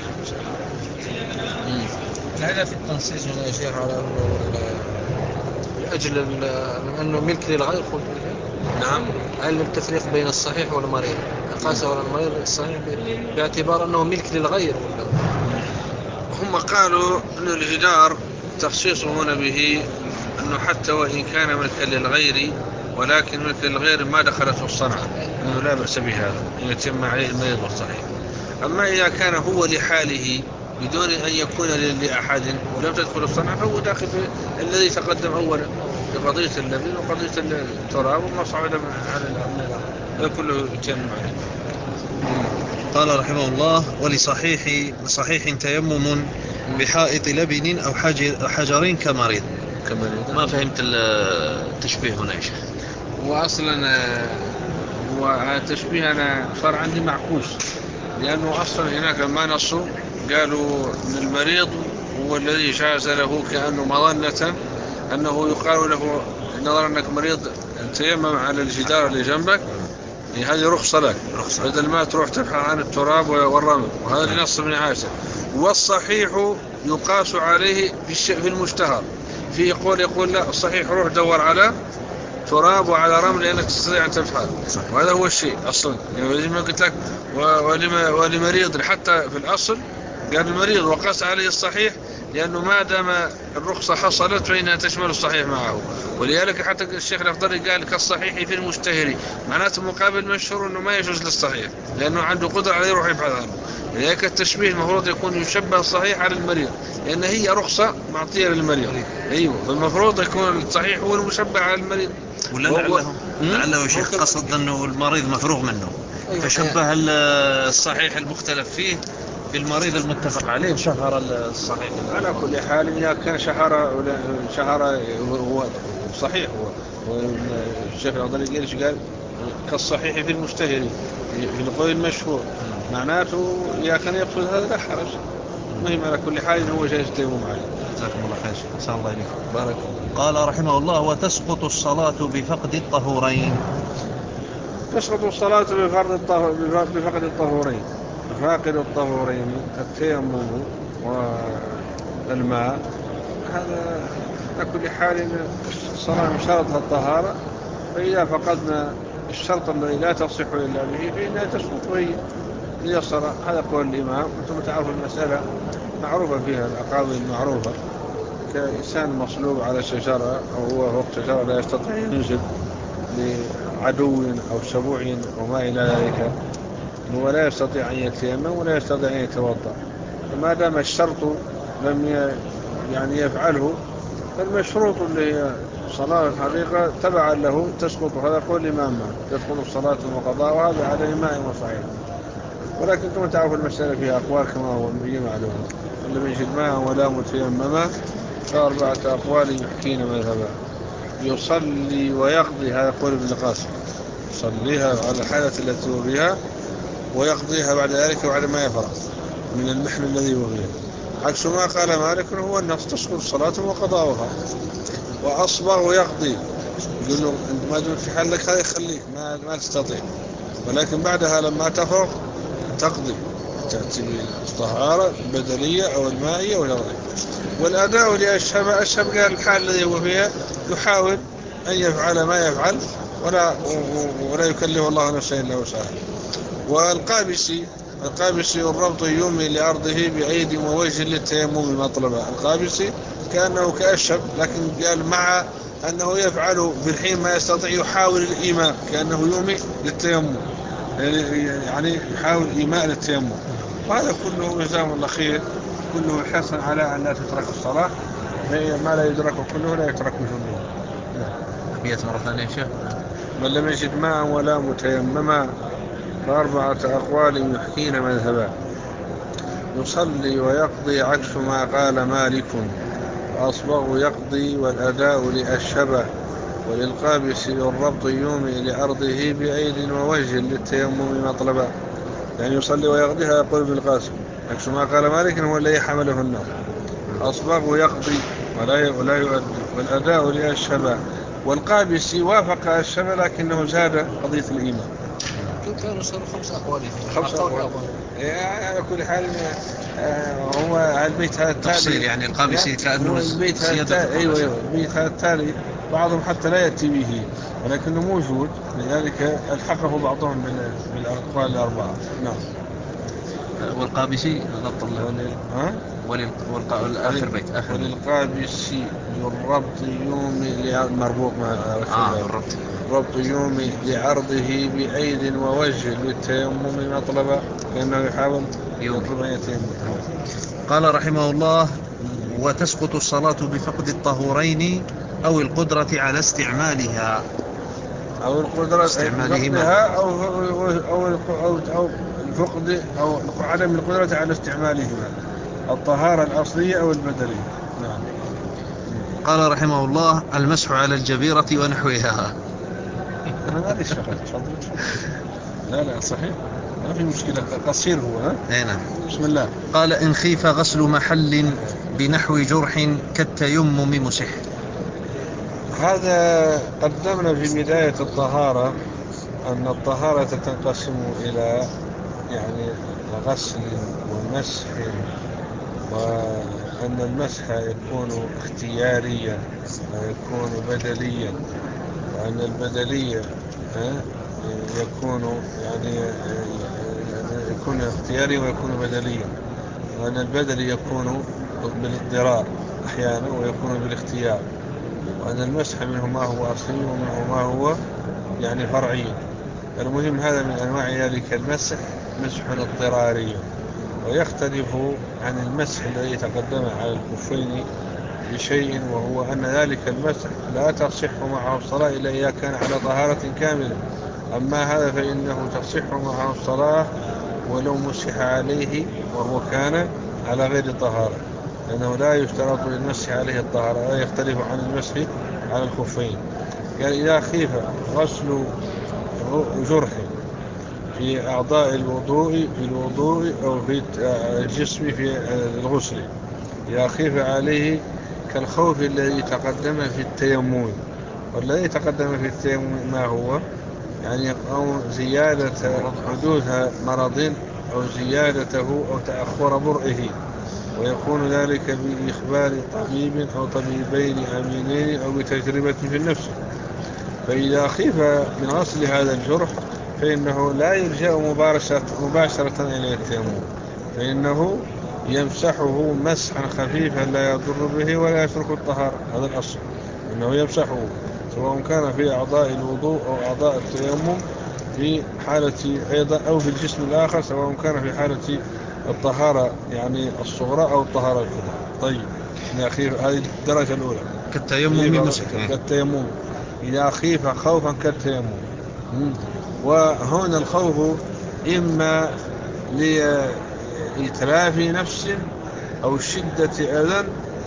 [SPEAKER 5] هذا في التنصيص هنا يا شيخ على أنه لأجل أنه ملك للغير.
[SPEAKER 2] نعم.
[SPEAKER 5] علم التفريق بين الصحيح والمريض قاس على المريض الصحيح باعتبار أنه ملك للغير.
[SPEAKER 2] هم قالوا أن الجدار تخصيصه هنا به أنه حتى وإن كان ملكا للغير ولكن ملك للغير ما دخلته الصنعة أنه لا بأس بهذا يتم عليه المريض والصحيح. أما إذا كان هو لحاله بدون أن يكون لأحد ولم تدخل الصنعة فهو داخل في الذي تقدم أولا في قضية اللبن وقضية التراب وما صعد على الأرض هذا كله يتم عليه.
[SPEAKER 3] قال رحمه الله: ولصحيح صحيح تيمم بحائط لبن أو حجر كمريض. ما فهمت التشبيه هنا يا شيخ.
[SPEAKER 2] وأصلا هو التشبيه أنا صار عندي معكوس لأنه أصلا هناك ما نصوا قالوا أن المريض هو الذي جاز له كأنه مظنة أنه يقال له نظرا أنك مريض تيمم على الجدار اللي جنبك هذه رخصة لك بدل ما تروح تبحث عن التراب والرمل وهذا اللي نص من عائشة. والصحيح يقاس عليه في المشتهر في يقول يقول لا الصحيح روح دور على تراب وعلى رمل لأنك تستطيع أن تفعل وهذا هو الشيء أصلا يعني زي ما قلت لك ولمريض حتى في الأصل قال المريض وقاس عليه الصحيح لأنه ما دام الرخصة حصلت فإنها تشمل الصحيح معه. ولذلك حتى الشيخ الأخضري قال كالصحيح في المشتهر، معناته مقابل مشهور أنه ما يجوز للصحيح لأنه عنده قدرة على يروح يبحث عنه. لذلك التشبيه المفروض يكون يشبه الصحيح على المريض، لأن هي رخصة معطية للمريض. أيوة، فالمفروض يكون الصحيح هو المشبه على المريض.
[SPEAKER 3] ولا لعله لعله يا شيخ قصد أنه المريض مفروغ منه، فشبه الصحيح المختلف فيه بالمريض المتفق عليه شهر الصحيح.
[SPEAKER 2] على كل حال إذا كان شهر شهر هو صحيح، هو الشيخ الأخضري قال قال كالصحيح في المشتهر في القول المشهور، معناته إذا كان يقصد هذا لا حرج. مهم على كل حال هو جايز تيمم عليه.
[SPEAKER 3] جزاكم الله خير. إن الله إليكم.
[SPEAKER 2] بارك الله.
[SPEAKER 3] قال رحمه الله: وتسقط الصلاة بفقد الطهورين.
[SPEAKER 2] تسقط الصلاة بفقد الطهور بفقد الطهورين. فاقد الطهورين التيمم والماء، هذا على كل حال الصلاة من شرطها الطهارة، فإذا فقدنا الشرط الذي لا تصح إلا به فإنها تسقط وهي هي الصلاة. هذا قول الإمام. أنتم تعرفوا المسألة معروفة فيها الأقاويل المعروفة، كإنسان مصلوب على شجرة أو هو فوق شجرة لا يستطيع أن ينزل لعدو أو سبوع أو ما إلى ذلك، هو لا يستطيع أن يتيمم ولا يستطيع أن يتوضأ، فما دام الشرط لم يعني يفعله فالمشروط اللي هي صلاة الحقيقة تبعا له تسقط. هذا قول الإمام تسقط الصلاة وقضاء، وهذا على إمام وصحيح. ولكن كما تعرفوا المسألة فيها أقوال كما هو معلوم. لم يجد ماء ولا متيمما فأربعة أقوال يحكين مذهبا. يصلي ويقضي، هذا قول ابن القاسم، يصليها على الحالة التي هو بها ويقضيها بعد ذلك بعد ما يفرغ من المحن الذي هو فيه. عكس ما قال مالك هو النص تسقط الصلاة وقضاؤها. وأصبغ يقضي، يقول له ما دمت في حالك هذا خليك ما, ما تستطيع، ولكن بعدها لما تفرغ تقضي، تأتي بالطهارة البدنية أو المائية وغيرها. والأداء لأشهب، أشهب قال الحال الذي هو فيها يحاول أن يفعل ما يفعل ولا, ولا يكلف الله نفسا إلا وسعها. والقابسي القابسي الربط يومي لأرضه بعيد ووجه للتيمم مطلبا. القابسي كأنه كأشهب، لكن قال مع أنه يفعل في الحين ما يستطيع يحاول الإيماء، كأنه يومي للتيمم، يعني يحاول إيماء للتيمم. وهذا كله جزاهم الله خير، كله حرصا على أن لا تترك الصلاة، ما لا يدرك كله لا يترك كله.
[SPEAKER 3] أبيت مرة ثانية يا شيخ.
[SPEAKER 2] من لم يجد ماء ولا متيمما فأربعة أقوال يحكين مذهبا. يصلي ويقضي عكس ما قال مالك، وأصبغ يقضي والأداء لأشهبه. وللقابس الربط يومي لأرضه بعيد ووجه للتيمم مطلبا. يعني يصلي ويقضيها يقول ابن القاسم عكس ما قال مالك هو الذي حمله النار. أصبغ يقضي ولا ولا يؤدي والأداء لأشهبه. والقابس وافق الشبه لكنه زاد قضية الإيمان.
[SPEAKER 5] كانوا صاروا خمس أقوال.
[SPEAKER 2] خمس أقوال. على كل حال هو البيت هذا
[SPEAKER 3] تفصيل، يعني القابسي كأنه
[SPEAKER 2] زيادة. أيوة أيوة البيت هذا التالي بعضهم حتى لا يأتي به ولكنه موجود، لذلك الحقه بعضهم بالأقوال الأربعة. نعم.
[SPEAKER 3] والقابسي ضبط الله.
[SPEAKER 2] ها؟
[SPEAKER 3] والآخر بيت آخر.
[SPEAKER 2] وللقابسي الربط يومي مربوط مع
[SPEAKER 3] آه الربط.
[SPEAKER 2] ربط يومي لعرضه بعيد ووجه للتيمم مطلبا، كأنه يحاول يطلب أن يتيمم.
[SPEAKER 3] قال رحمه الله: وتسقط الصلاة بفقد الطهورين أو القدرة على استعمالها
[SPEAKER 2] أو القدرة
[SPEAKER 3] استعمالهما
[SPEAKER 2] أو أو أو أو أو الفقد أو عدم القدرة على استعمالهما، الطهارة الأصلية أو البدنية. نعم.
[SPEAKER 3] قال رحمه الله: المسح على الجبيرة ونحوها.
[SPEAKER 2] ما ليش فقط. لا لا صحيح ما في مشكلة، قصير هو. ها
[SPEAKER 3] نعم.
[SPEAKER 2] بسم الله.
[SPEAKER 3] قال: إن خيف غسل محل بنحو جرح كالتيمم مسح.
[SPEAKER 2] هذا قدمنا في بداية الطهارة أن الطهارة تنقسم إلى يعني غسل ومسح، وأن المسح يكون اختياريا ويكون بدليا، وأن البدلية يكون يعني يكون اختياري ويكون بدليا، وأن البدل يكون بالاضطرار أحيانا ويكون بالاختيار، وأن المسح منه ما هو أصلي ومنه ما هو يعني فرعي. المهم هذا من أنواع ذلك المسح مسح اضطراري، ويختلف عن المسح الذي تقدم على الخفين بشيء، وهو أن ذلك المسح لا تصح معه الصلاة إلا إذا كان على طهارة كاملة. أما هذا فإنه تصح معه الصلاة ولو مسح عليه وهو كان على غير طهارة، لأنه لا يشترط للمسح عليه الطهارة، لا يختلف عن المسح على الخفين. قال إذا خيف غسل جرح في أعضاء الوضوء في الوضوء أو في الجسم في الغسل، إذا خيف عليه كالخوف الذي تقدم في التيمم. والذي تقدم في التيمم ما هو؟ يعني أو زيادة حدوث مرض أو زيادته أو تأخر برئه، ويكون ذلك بإخبار طبيب أو طبيبين أمينين أو بتجربة في النفس. فإذا خيف من غسل هذا الجرح فإنه لا يلجأ مباشرة, مباشرة إلى التيمم، فإنه يمسحه مسحا خفيفا لا يضر به ولا يترك الطهارة. هذا الأصل، إنه يمسحه سواء كان في أعضاء الوضوء أو أعضاء التيمم في حالة أيضا أو في الجسم الآخر، سواء كان في حالة الطهارة يعني الصغرى أو الطهارة الكبرى. طيب يا أخي هذه الدرجة الأولى
[SPEAKER 3] كالتيمم مسح،
[SPEAKER 2] كالتيمم إذا خيف خوفا كالتيمم. وهنا الخوف إما لإتلاف نفس أو شدة أذى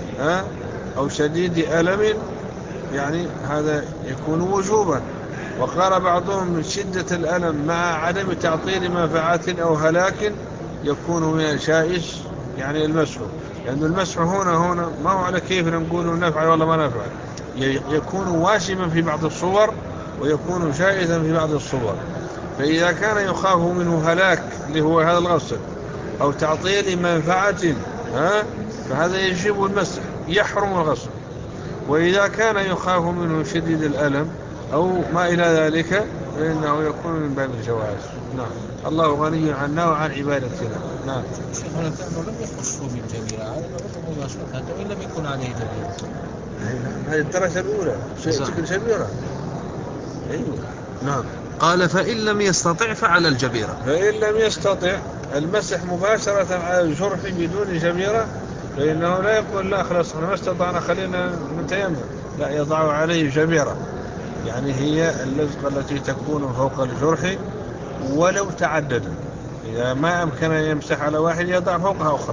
[SPEAKER 2] أو شديد ألم، يعني هذا يكون وجوبا. وقال بعضهم من شدة الألم مع عدم تعطيل منفعة أو هلاك يكون من الجائز يعني المسح، لأن المسح هنا هنا ما هو على كيف نقول نفعل ولا ما نفعل، يكون واجبا في بعض الصور ويكون جائزا في بعض الصور. فإذا كان يخاف منه هلاك اللي هو هذا الغسل أو تعطيل منفعة ها فهذا يجب المسح، يحرم الغسل. وإذا كان يخاف منه شديد الألم أو ما إلى ذلك فإنه يكون من باب الجواز. نعم، الله غني عنا وعن عبادتنا. نعم.
[SPEAKER 5] شيخنا كأنه لم يخصه بالجبيرة، هذا العضو مباشرة وإن لم يكن عليه جبيرة.
[SPEAKER 2] هذه الدرجة الأولى تكون جبيرة. أيوة. نعم.
[SPEAKER 3] قال فإن لم يستطع فعلى الجبيرة.
[SPEAKER 2] فإن لم يستطع المسح مباشرة على الجرح بدون جبيرة فإنه لا يقول لا خلاص أنا ما استطعنا خلينا نتيمم، لا، يضع عليه جبيرة، يعني هي اللزقة التي تكون فوق الجرح ولو تعدد، إذا ما أمكن أن يمسح على واحد يضع فوقها أخرى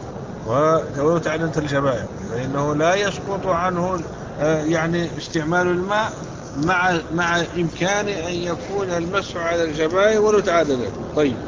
[SPEAKER 2] ولو تعددت الجبائر، فإنه لا يسقط عنه يعني استعمال الماء مع مع إمكان أن يكون المسح على الجبائر ولو تعددت. طيب،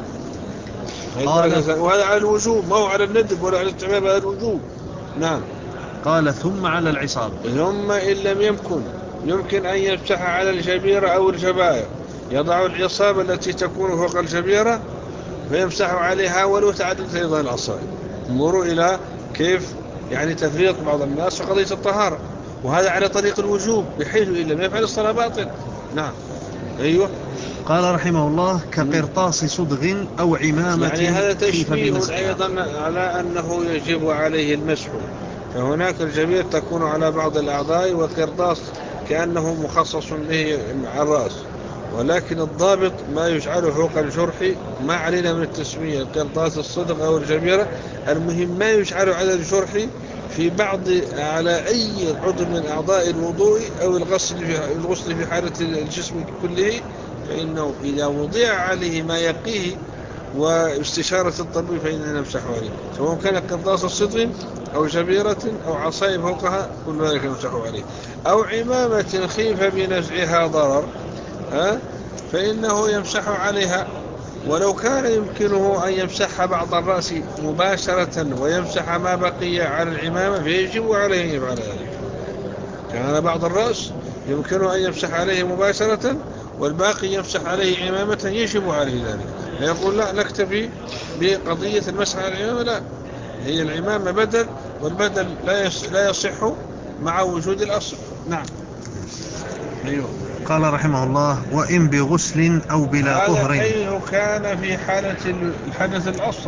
[SPEAKER 2] وهذا على الوجوب ما هو على الندب ولا على الاستعمال، على الوجوب. نعم.
[SPEAKER 3] قال ثم على العصابة.
[SPEAKER 2] ثم إن لم يمكن يمكن أن يمسح على الجبيرة أو الجبائر، يضع العصابة التي تكون فوق الجبيرة فيمسح عليها ولو تعددت أيضا العصائب. انظروا إلى كيف يعني تفريط بعض الناس في قضية الطهارة، وهذا على طريق الوجوب بحيث إن لم يفعل الصلاة باطل. نعم. أيوه.
[SPEAKER 3] قال رحمه الله كقرطاس صدغ أو عمامة،
[SPEAKER 2] يعني هذا تشبيه أيضا على أنه يجب عليه المسح. فهناك الجبير تكون على بعض الأعضاء والقرطاس كأنه مخصص به مع الرأس، ولكن الضابط ما يجعله فوق الجرح. ما علينا من التسمية القرطاس الصدغ أو الجبيرة، المهم ما يجعله على الجرح في بعض على أي عضو من أعضاء الوضوء أو الغسل في الغسل في حالة الجسم كله، فإنه إذا وضع عليه ما يقيه واستشارة الطبيب فإننا نمسح عليه، سواء كان قرطاس الصدغ أو جبيرة أو عصايب فوقها كل ذلك نمسح عليه، أو عمامة خيف بنزعها ضرر ها فإنه يمسح عليها. ولو كان يمكنه أن يمسح بعض الرأس مباشرة ويمسح ما بقي على العمامة فيجب عليه أن يفعل ذلك. كان بعض الرأس يمكنه أن يمسح عليه مباشرة والباقي يمسح عليه عمامة يجب عليه ذلك، لا يقول لا نكتفي بقضية المسح على العمامة، لا، هي العمامة بدل، والبدل لا يصح مع وجود الأصل. نعم. أيوه.
[SPEAKER 3] قال رحمه الله وإن بغسل أو بلا طهر.
[SPEAKER 2] هذا حيث كان في حالة الحدث الأصغر،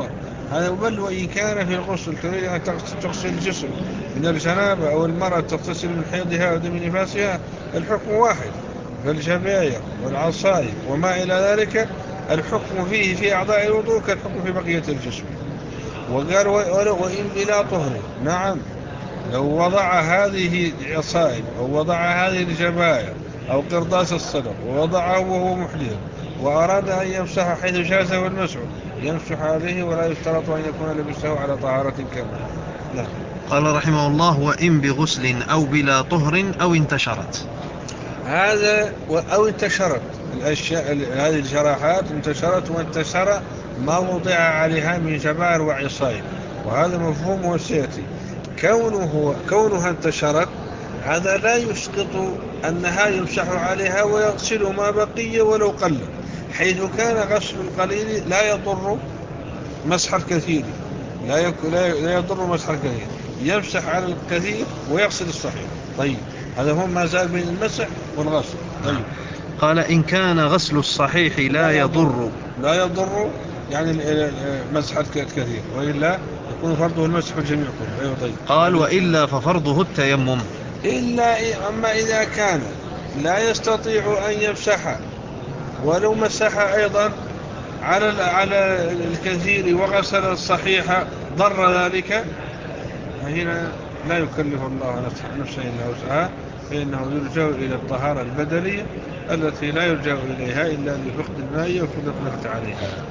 [SPEAKER 2] هذا بل وإن كان في الغسل تريد أن تغسل الجسم من الجنابة أو المرأة تغتسل من حيضها أو دم نفاسها الحكم واحد. فالجباير والعصائب وما إلى ذلك الحكم فيه في أعضاء الوضوء كالحكم في بقية الجسم. وقال وإن بلا طهر، نعم لو وضع هذه العصائب أو وضع هذه الجباير أو قرطاس الصدر ووضعه وهو محدث وأراد أن يمسح حيث جازه المسح يمسح عليه ولا يشترط أن يكون لبسه على طهارة كاملة. نعم.
[SPEAKER 3] قال رحمه الله: وإن بغسل أو بلا طهر أو انتشرت.
[SPEAKER 2] هذا أو انتشرت الأشياء، هذه الجراحات انتشرت وانتشر ما وضع عليها من جبائر وعصائب، وهذا مفهوم وسيأتي. كونه كونها انتشرت هذا لا يسقط أنها يمسح عليها ويغسل ما بقي ولو قل، حيث كان غسل القليل لا يضر مسح الكثير، لا, يك... لا يضر مسح الكثير، يمسح على الكثير ويغسل الصحيح. طيب هذا هو ما زال بين المسح والغسل. طيب
[SPEAKER 3] قال: إن كان غسل الصحيح لا يضر
[SPEAKER 2] لا يضر يعني مسح الكثير، وإلا يكون فرضه المسح الجميع كله. أيوة. طيب
[SPEAKER 3] قال: وإلا ففرضه التيمم.
[SPEAKER 2] إلا أما إذا كان لا يستطيع أن يمسح ولو مسح أيضا على على الكثير وغسل الصحيح ضر ذلك، فهنا لا يكلف الله نفسا إلا وسعها، فإنه يرجع إلى الطهارة البدنية التي لا يرجع إليها إلا لفقد الماء وقدرة الوقت عليها.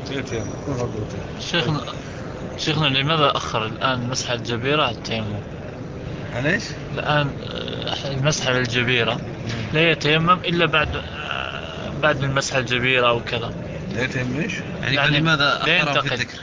[SPEAKER 6] شيخنا شيخنا لماذا أخر الآن مسح الجبيرة على التيمم؟
[SPEAKER 2] ليش؟
[SPEAKER 6] الآن المسح على الجبيرة لا يتيمم إلا بعد بعد المسح الجبيرة أو كذا.
[SPEAKER 2] لا يتيمم إيش؟
[SPEAKER 3] يعني, يعني لماذا أخره في الذكر؟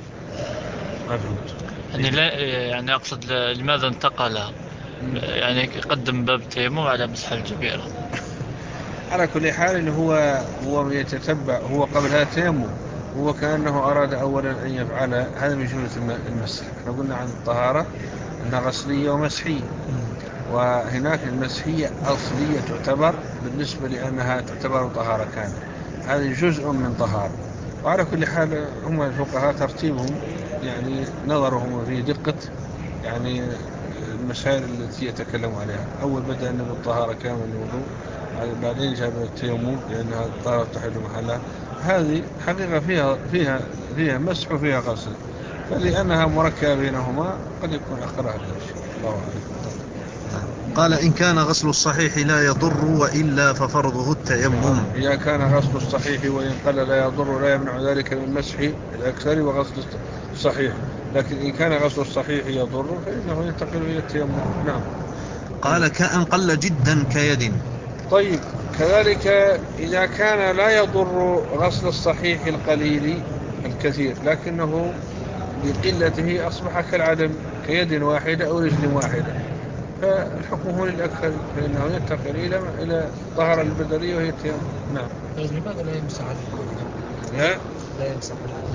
[SPEAKER 2] ما فهمت.
[SPEAKER 6] يعني لا يعني أقصد لماذا انتقل يعني يقدم باب التيمم على مسح الجبيرة؟
[SPEAKER 2] على كل حال هو هو يتتبع، هو قبل هذا التيمم هو كأنه أراد أولا أن يفعل هذا من جملة المسح. احنا قلنا عن الطهارة أنها غسلية ومسحية، وهناك المسحية أصلية تعتبر بالنسبة لأنها تعتبر طهارة كاملة، هذا جزء من طهارة. وعلى كل حال هم الفقهاء ترتيبهم يعني نظرهم في دقة يعني المسائل التي يتكلموا عليها. أول بدأ أن بالطهارة كامل الوضوء، بعدين جاب التيمم لأنها الطهارة تحل محلها. هذه حقيقة فيها فيها فيها مسح وفيها غسل، فلأنها مركبة بينهما قد يكون أخرها الشيء. الله أعلم.
[SPEAKER 3] قال: إن كان غسل الصحيح لا يضر وإلا ففرضه التيمم.
[SPEAKER 2] إذا كان غسل الصحيح وإن قل لا يضر لا يمنع ذلك من مسح الأكثر وغسل الصحيح، لكن إن كان غسل الصحيح يضر فإنه ينتقل إلى التيمم. نعم.
[SPEAKER 3] قال: كأن قل جدا كيد.
[SPEAKER 2] طيب كذلك إذا كان لا يضر غسل الصحيح القليل الكثير لكنه بقلته أصبح كالعدم كيد واحدة أو رجل واحدة، فالحكم للأكثر، فإنه ينتقل إلى إلى الطهارة البدنية وهي التيمم. نعم.
[SPEAKER 5] لماذا لا يمسح على الكل؟
[SPEAKER 2] لا
[SPEAKER 5] لا يمسح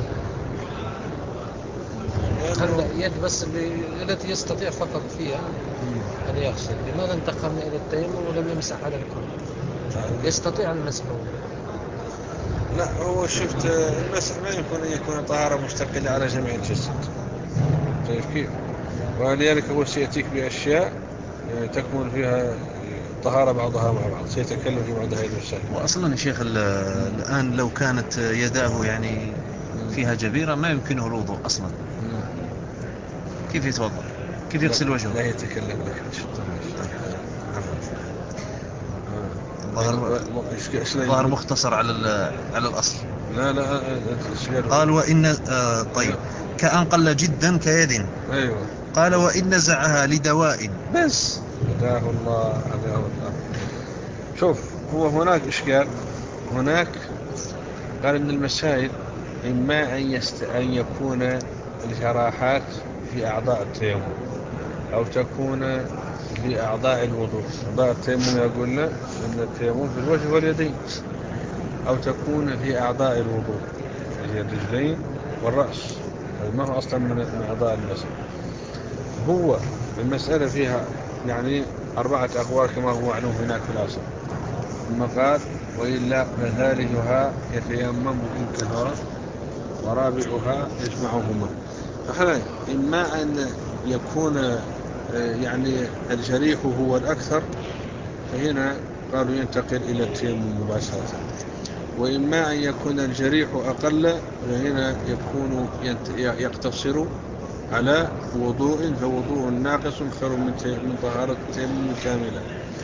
[SPEAKER 5] على اليد بس اللي التي يستطيع فقط فيها أن يغسل. لماذا انتقلنا إلى التيمم ولم يمسح على الكل؟ يستطيع المسح.
[SPEAKER 2] لا هو شفت المسح ما يمكن أن يكون طهارة مستقلة على جميع الجسد، شايف كيف؟ ولذلك هو سيأتيك بأشياء تكمل فيها طهارة بعضها مع بعض، سيتكلم في بعض هذه المسائل.
[SPEAKER 3] وأصلا يا شيخ الآن لو كانت يداه يعني فيها جبيرة ما يمكنه الوضوء أصلا، كيف يتوضأ؟ كيف يغسل وجهه؟
[SPEAKER 2] لا يتكلم لك.
[SPEAKER 3] ظهر مختصر على على الأصل.
[SPEAKER 2] لا لا
[SPEAKER 3] قال: وإن آه طيب كأن قل جدا كيد.
[SPEAKER 2] أيوة.
[SPEAKER 3] قال: وإن نزعها لدواء بس.
[SPEAKER 2] هداه الله هداه الله. شوف هو هناك إشكال، هناك قال إن المسائل إما أن, يست... أن يكون الجراحات في أعضاء التيمم أو تكون في أعضاء الوضوء. أعضاء التيمم يقولنا أن التيمم في الوجه واليدين، أو تكون في أعضاء الوضوء هي الرجلين والرأس، ما هو أصلا من أعضاء المسح. هو المسألة فيها يعني أربعة أقوال كما هو معلوم هناك في الأصل. ثم قال: وإلا فثالثها يتيمم إن كثر ورابعها يجمعهما. فهنا إما أن يكون يعني الجريح هو الأكثر، فهنا قالوا ينتقل إلى التيمم مباشرة، وإما أن يكون الجريح أقل، فهنا يكون يقتصر على وضوء، فوضوء ناقص خير من طهارة التيمم كاملة.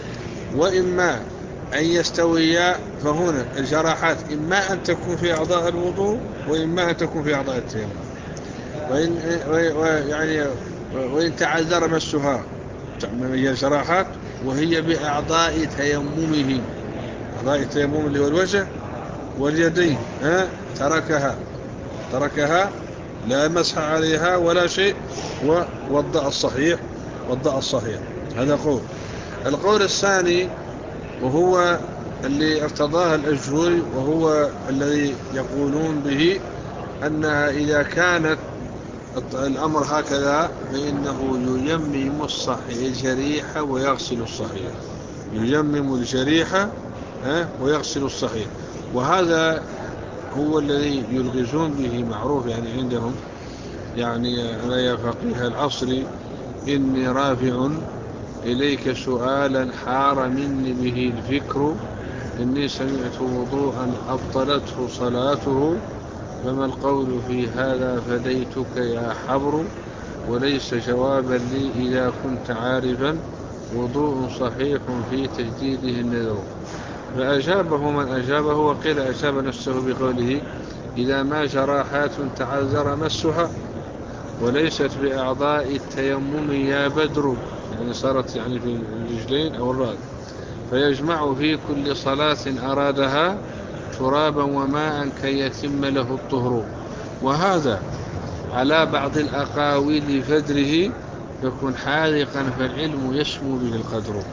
[SPEAKER 2] وإما أن يستويا، فهنا الجراحات إما أن تكون في أعضاء الوضوء وإما أن تكون في أعضاء التيمم، وإن, يعني وإن تعذر مسها هي الجراحات وهي بأعضاء تيممه، أعضاء التيمم اللي هو الوجه واليدين، ها تركها تركها لا مسح عليها ولا شيء، ووضع الصحيح وضع الصحيح. هذا قول. القول الثاني وهو اللي ارتضاه الأجهري، وهو الذي يقولون به أنها إذا كانت الأمر هكذا فإنه ييمم الصحيح الجريح ويغسل الصحيح، ييمم الجريح ويغسل الصحيح. وهذا هو الذي يلغزون به، معروف يعني عندهم، يعني أنا يا فقيه العصر إني رافع إليك سؤالا حار مني به الفكر، إني سمعت وضوءا أبطلته صلاته، فما القول في هذا فديتك يا حبر، وليس جوابا لي إذا كنت عارفا، وضوء صحيح في تجديده النذر. فأجابه من أجابه، وقيل أجاب نفسه بقوله إذا ما جراحات تعذر مسها وليست بأعضاء التيمم يا بدر، يعني صارت يعني في الرجلين أو الرأس، فيجمع في كل صلاة أرادها ترابا وماء كي يتم له الطهر. وهذا على بعض الأقاويل فدره، يكون حاذقا فالعلم يسمو به القدر.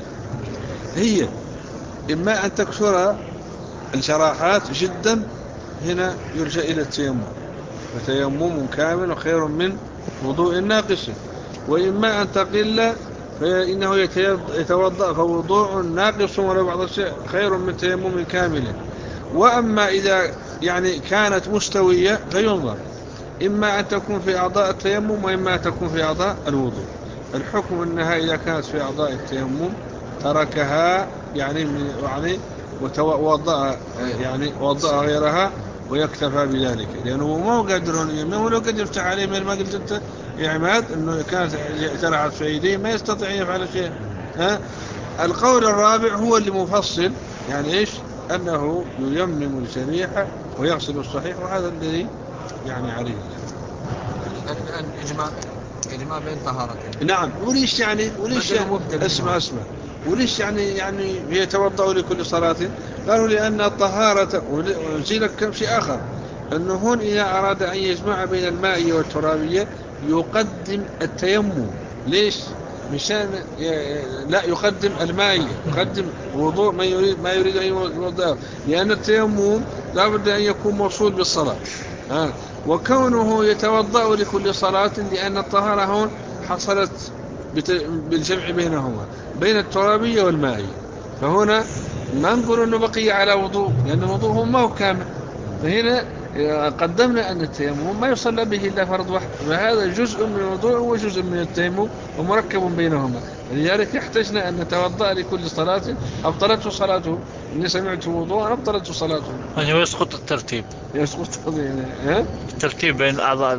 [SPEAKER 2] هي إما أن تكثر الجراحات جدا، هنا يرجع إلى التيمم، فتيمم كامل خير من وضوء ناقص. وإما أن تقل فإنه يتوضأ فوضوء ناقص ولا بعض الشيء خير من تيمم كامل. وأما إذا يعني كانت مستوية فينظر، إما أن تكون في أعضاء التيمم وإما أن تكون في أعضاء الوضوء. الحكم أنها إذا كانت في أعضاء التيمم تركها يعني يعني وتوضأ يعني وضأ غيرها ويكتفى بذلك، لأنه ما هو قادر يمين، ولو قد يفتح عليه من ما قلت أنت يا عماد أنه كانت ترعت في يديه ما يستطيع أن يفعل شيء. ها القول الرابع هو اللي مفصل، يعني إيش؟ أنه ييمم الجريح ويغسل الصحيح، وهذا الذي يعني عليه
[SPEAKER 5] الآن إجماع إجماع بين طهارتين.
[SPEAKER 2] نعم. وليش يعني وليش يعني اسمع اسمع وليش يعني يعني يتوضأ لكل صلاة؟ قالوا لأن الطهارة، ونزي لك كم شيء آخر، أنه هون إذا أراد أن يجمع بين المائية والترابية يقدم التيمم. ليش؟ مشان لا يقدم المائية، يقدم وضوء ما يريد ما يريد أن يوضأه، لأن التيمم لا بد أن يكون موصول بالصلاة. ها وكونه يتوضأ لكل صلاة لأن الطهارة هون حصلت بالجمع بينهما بين الترابية والمائية، فهنا ما نقول أنه بقي على وضوء، لأن وضوءه ما هو كامل. فهنا قدمنا أن التيمم ما يصلى به إلا فرض واحد، فهذا جزء من الوضوء وجزء من التيمم ومركب بينهما، لذلك احتجنا أن نتوضأ لكل صلاة أبطلته صلاته. إني سمعت وضوءا أبطلته صلاته،
[SPEAKER 6] يعني يسقط الترتيب
[SPEAKER 2] يسقط
[SPEAKER 6] الترتيب بين أعضاء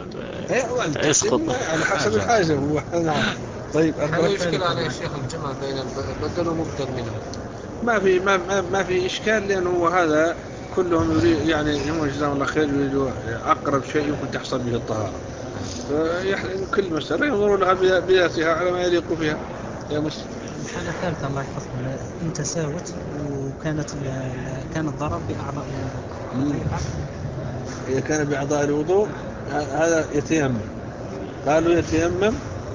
[SPEAKER 6] يسقط
[SPEAKER 2] على حسب الحاجة هو. نعم. طيب
[SPEAKER 5] هل يشكل عليه الشيخ الجمع بين البدل ومبدل منه؟
[SPEAKER 2] ما في ما, ما, ما في إشكال، لأنه هذا كلهم يريد يعني هم جزاهم الله خير يريدوا أقرب شيء يمكن تحصل به الطهارة، كل مسألة ينظروا لها بذاتها على ما يليق فيها. يا مسلم
[SPEAKER 7] الحالة الثالثة الله يحفظكم، إن تساوت وكانت كان الضرر بأعضاء الوضوء،
[SPEAKER 2] إذا كان بأعضاء الوضوء هذا يتيمم، قالوا يتيمم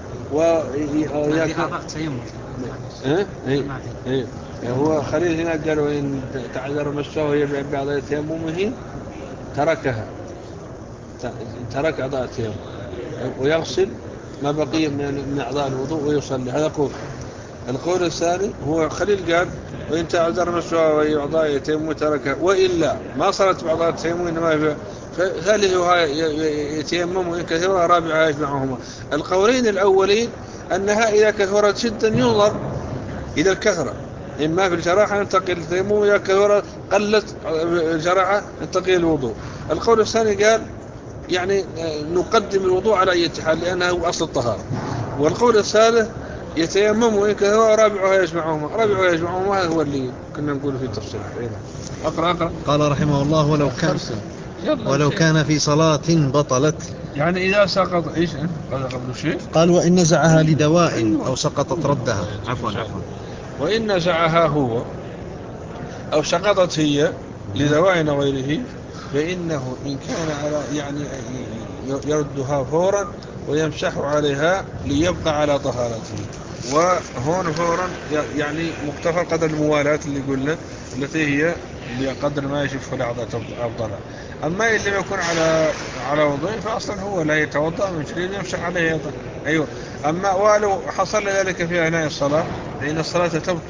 [SPEAKER 7] ويأكل أعضاء تيمم.
[SPEAKER 2] إيه إيه إيه هو خليل هنا قالوا إن تعذر مسه وهي بأعضاء تيممه تركها، ترك أعضاء التيمم ويغسل ما بقي من أعضاء الوضوء ويصلي. هذا قول. القول الثاني هو خليل قال وإن تعذر مسه وهي بأعضاء التيمم تركها، وإلا ما صارت بأعضاء التيمم إنما في ثالثها يتيمم وإن كثر، رابعها يجمعهما. القولين الأولين أنها إذا كثرت جدا ينظر إلى الكثرة، إما في الجراحة ينتقل التيمم، إذا كثرت قلت الجراحة ينتقل الوضوء. القول الثاني قال يعني نقدم الوضوء على أي حال لأنه أصل الطهارة. والقول الثالث يتيمم وإن كثر، رابعها يجمعهما. رابعها يجمعهما هذا هو اللي كنا نقول في التفسير. أقرأ أقرأ.
[SPEAKER 3] قال رحمه الله: ولو كان ولو كان في صلاة بطلت،
[SPEAKER 2] يعني إذا سقط إيش قال قبل شيء،
[SPEAKER 3] قال: وإن نزعها لدواء أو سقطت ردها. عفوا عفوا
[SPEAKER 2] وإن نزعها هو أو سقطت هي لدواء غيره، فإنه إن كان على يعني يردها فورا ويمسح عليها ليبقى على طهارته. وهون فورا يعني مقتفى قدر الموالاة اللي قلنا التي هي بقدر ما يشوف الأعضاء أفضلها. أما إن لم يكن على على وضوء فأصلا هو لا يتوضأ من جديد يمسح عليه أيضا. أيوة. أما ولو حصل ذلك في أثناء الصلاة فإن الصلاة تبطل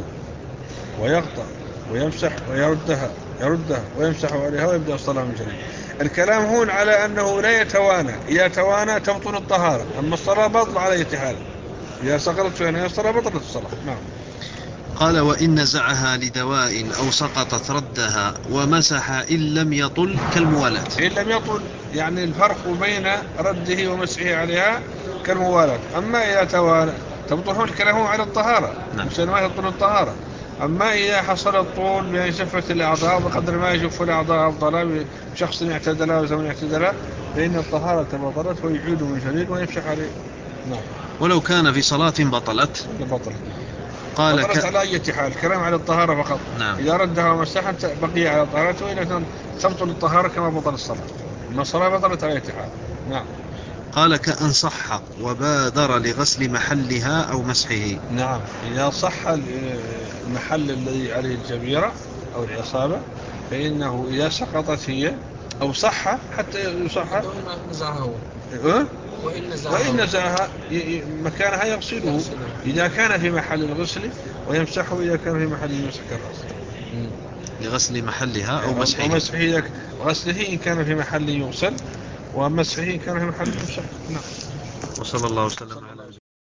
[SPEAKER 2] ويقطع ويمسح ويردها يردها ويمسح عليها ويبدأ الصلاة من جديد. الكلام هون على أنه لا يتوانى، إذا توانى تبطل الطهارة، أما الصلاة بطل على أي حال. إذا سقطت في أثناء الصلاة بطلت الصلاة. نعم.
[SPEAKER 3] قال: وإن نزعها لدواء أو سقطت ردها ومسح إن لم يطل كالموالاة.
[SPEAKER 2] إن لم يطل يعني الفرق بين رده ومسحه عليها كالموالاة. أما إذا توانى تبطل. هون الكلام على الطهارة، مشان ما تبطل الطهارة. أما إذا حصل الطول بأن شفت الأعضاء بقدر ما يشوف الأعضاء أفضل بشخص اعتدلها وزمن اعتدلها، فإن الطهارة بطلت ويعود من جديد ويمسح عليه. نعم.
[SPEAKER 3] ولو كان في صلاة بطلت
[SPEAKER 2] بطلت
[SPEAKER 3] قال
[SPEAKER 2] بطلت
[SPEAKER 3] ك...
[SPEAKER 2] على أي حال. الكلام على الطهارة فقط.
[SPEAKER 3] نعم.
[SPEAKER 2] إذا ردها ومسحت بقي على طهارته، وإذا تبطل الطهارة كما بطل الصلاة. أما الصلاة بطلت على أي حال. نعم.
[SPEAKER 3] قال: كأن صح وبادر لغسل محلها أو مسحه.
[SPEAKER 2] نعم. إذا صح المحل الذي عليه الجبيرة أو العصابة فإنه إذا سقطت هي أو صح حتى يصح
[SPEAKER 5] أه؟ وإن نزعها
[SPEAKER 2] وإن نزعها مكانها يغسله إذا كان في محل الغسل، ويمسحه إذا كان في محل المسح كالرأس.
[SPEAKER 3] لغسل محلها أو مسحه.
[SPEAKER 2] ومسحه غسله إن كان في محل يغسل، ومسحه إن كان في محل يمسح. نعم.
[SPEAKER 3] وصلى الله وسلم على